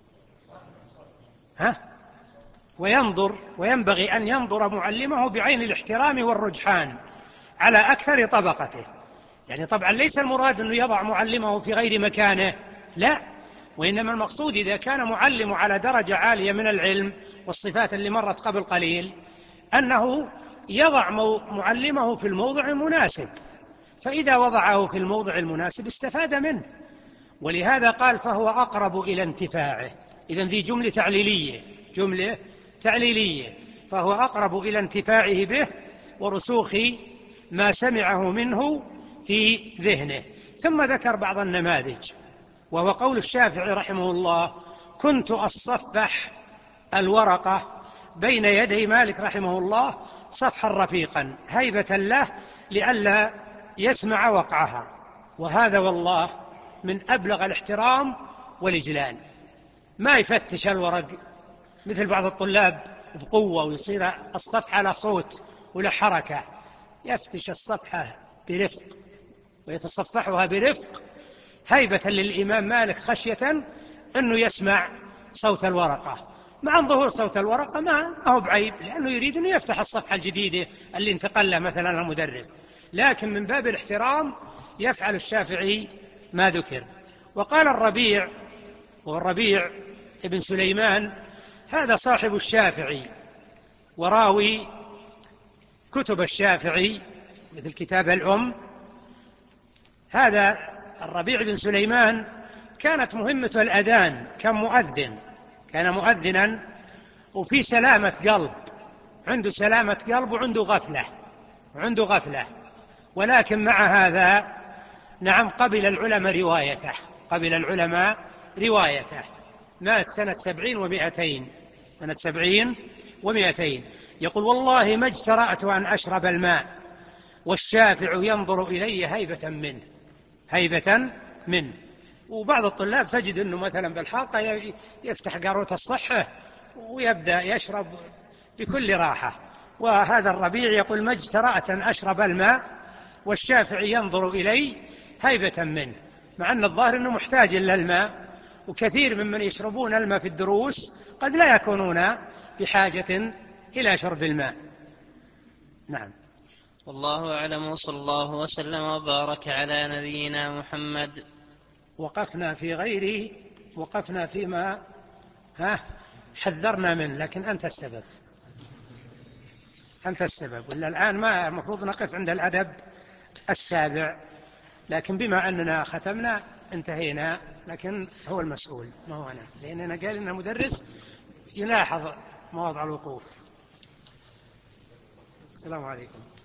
وينبغي أن ينظر معلمه بعين الاحترام والرجحان على أكثر طبقته. يعني طبعا ليس المراد أنه يضع معلمه في غير مكانه، لا، وإنما المقصود إذا كان معلمه على درجة عالية من العلم والصفات اللي مرت قبل قليل أنه يضع معلمه في الموضع المناسب، فإذا وضعه في الموضع المناسب استفاد منه. ولهذا قال فهو أقرب إلى انتفاعه. إذن ذي جملة تعليلية، فهو أقرب إلى انتفاعه به ورسوخ ما سمعه منه في ذهنه. ثم ذكر بعض النماذج، وهو قول الشافعي رحمه الله: كنت أصفح الورقة بين يدي مالك رحمه الله صفحا رفيقا هيبة له لئلا يسمع وقعها. وهذا والله من أبلغ الاحترام والإجلال، ما يفتش الورق مثل بعض الطلاب بقوة ويصير الصفحة له صوت وله حركة، يفتش الصفحة برفق ويتصفحها برفق هيبة للإمام مالك، خشية أنه يسمع صوت الورقة. مع ظهور صوت الورقة ما هو بعيب، لأنه يريد أنه يفتح الصفحة الجديدة اللي انتقل له مثلا المدرس، لكن من باب الاحترام يفعل الشافعي ما ذكر. وقال الربيع، والربيع ابن سليمان هذا صاحب الشافعي وراوي كتب الشافعي مثل كتاب الأم، هذا الربيع بن سليمان كانت مهمته الأذان، كان مؤذنا وفي سلامة قلب، عنده سلامة قلب وعنده غفلة، ولكن مع هذا نعم قبل العلماء روايته. مات سنة 70 و200. يقول والله ما اجترأت أن أشرب الماء والشافع ينظر إلي هيبة منه. وبعض الطلاب تجد أنه مثلا بالحلقة يفتح قاروة الصحة ويبدأ يشرب بكل راحة، وهذا الربيع يقول ما اجترأت أن أشرب الماء والشافعي ينظر إلي هيبة منه، مع أن الظاهر أنه محتاج إلى الماء، وكثير ممن يشربون الماء في الدروس قد لا يكونون بحاجة إلى شرب الماء. نعم. والله أعلم، وصلى الله وسلم وبارك على نبينا محمد. وقفنا فيما حذرنا منه، لكن أنت السبب، ولا الآن ما المفروض نقف عند الأدب 7، لكن بما أننا ختمنا انتهينا، لكن هو المسؤول ما هو أنا، لأننا قال إن مدرس يلاحظ مواضع الوقوف. السلام عليكم.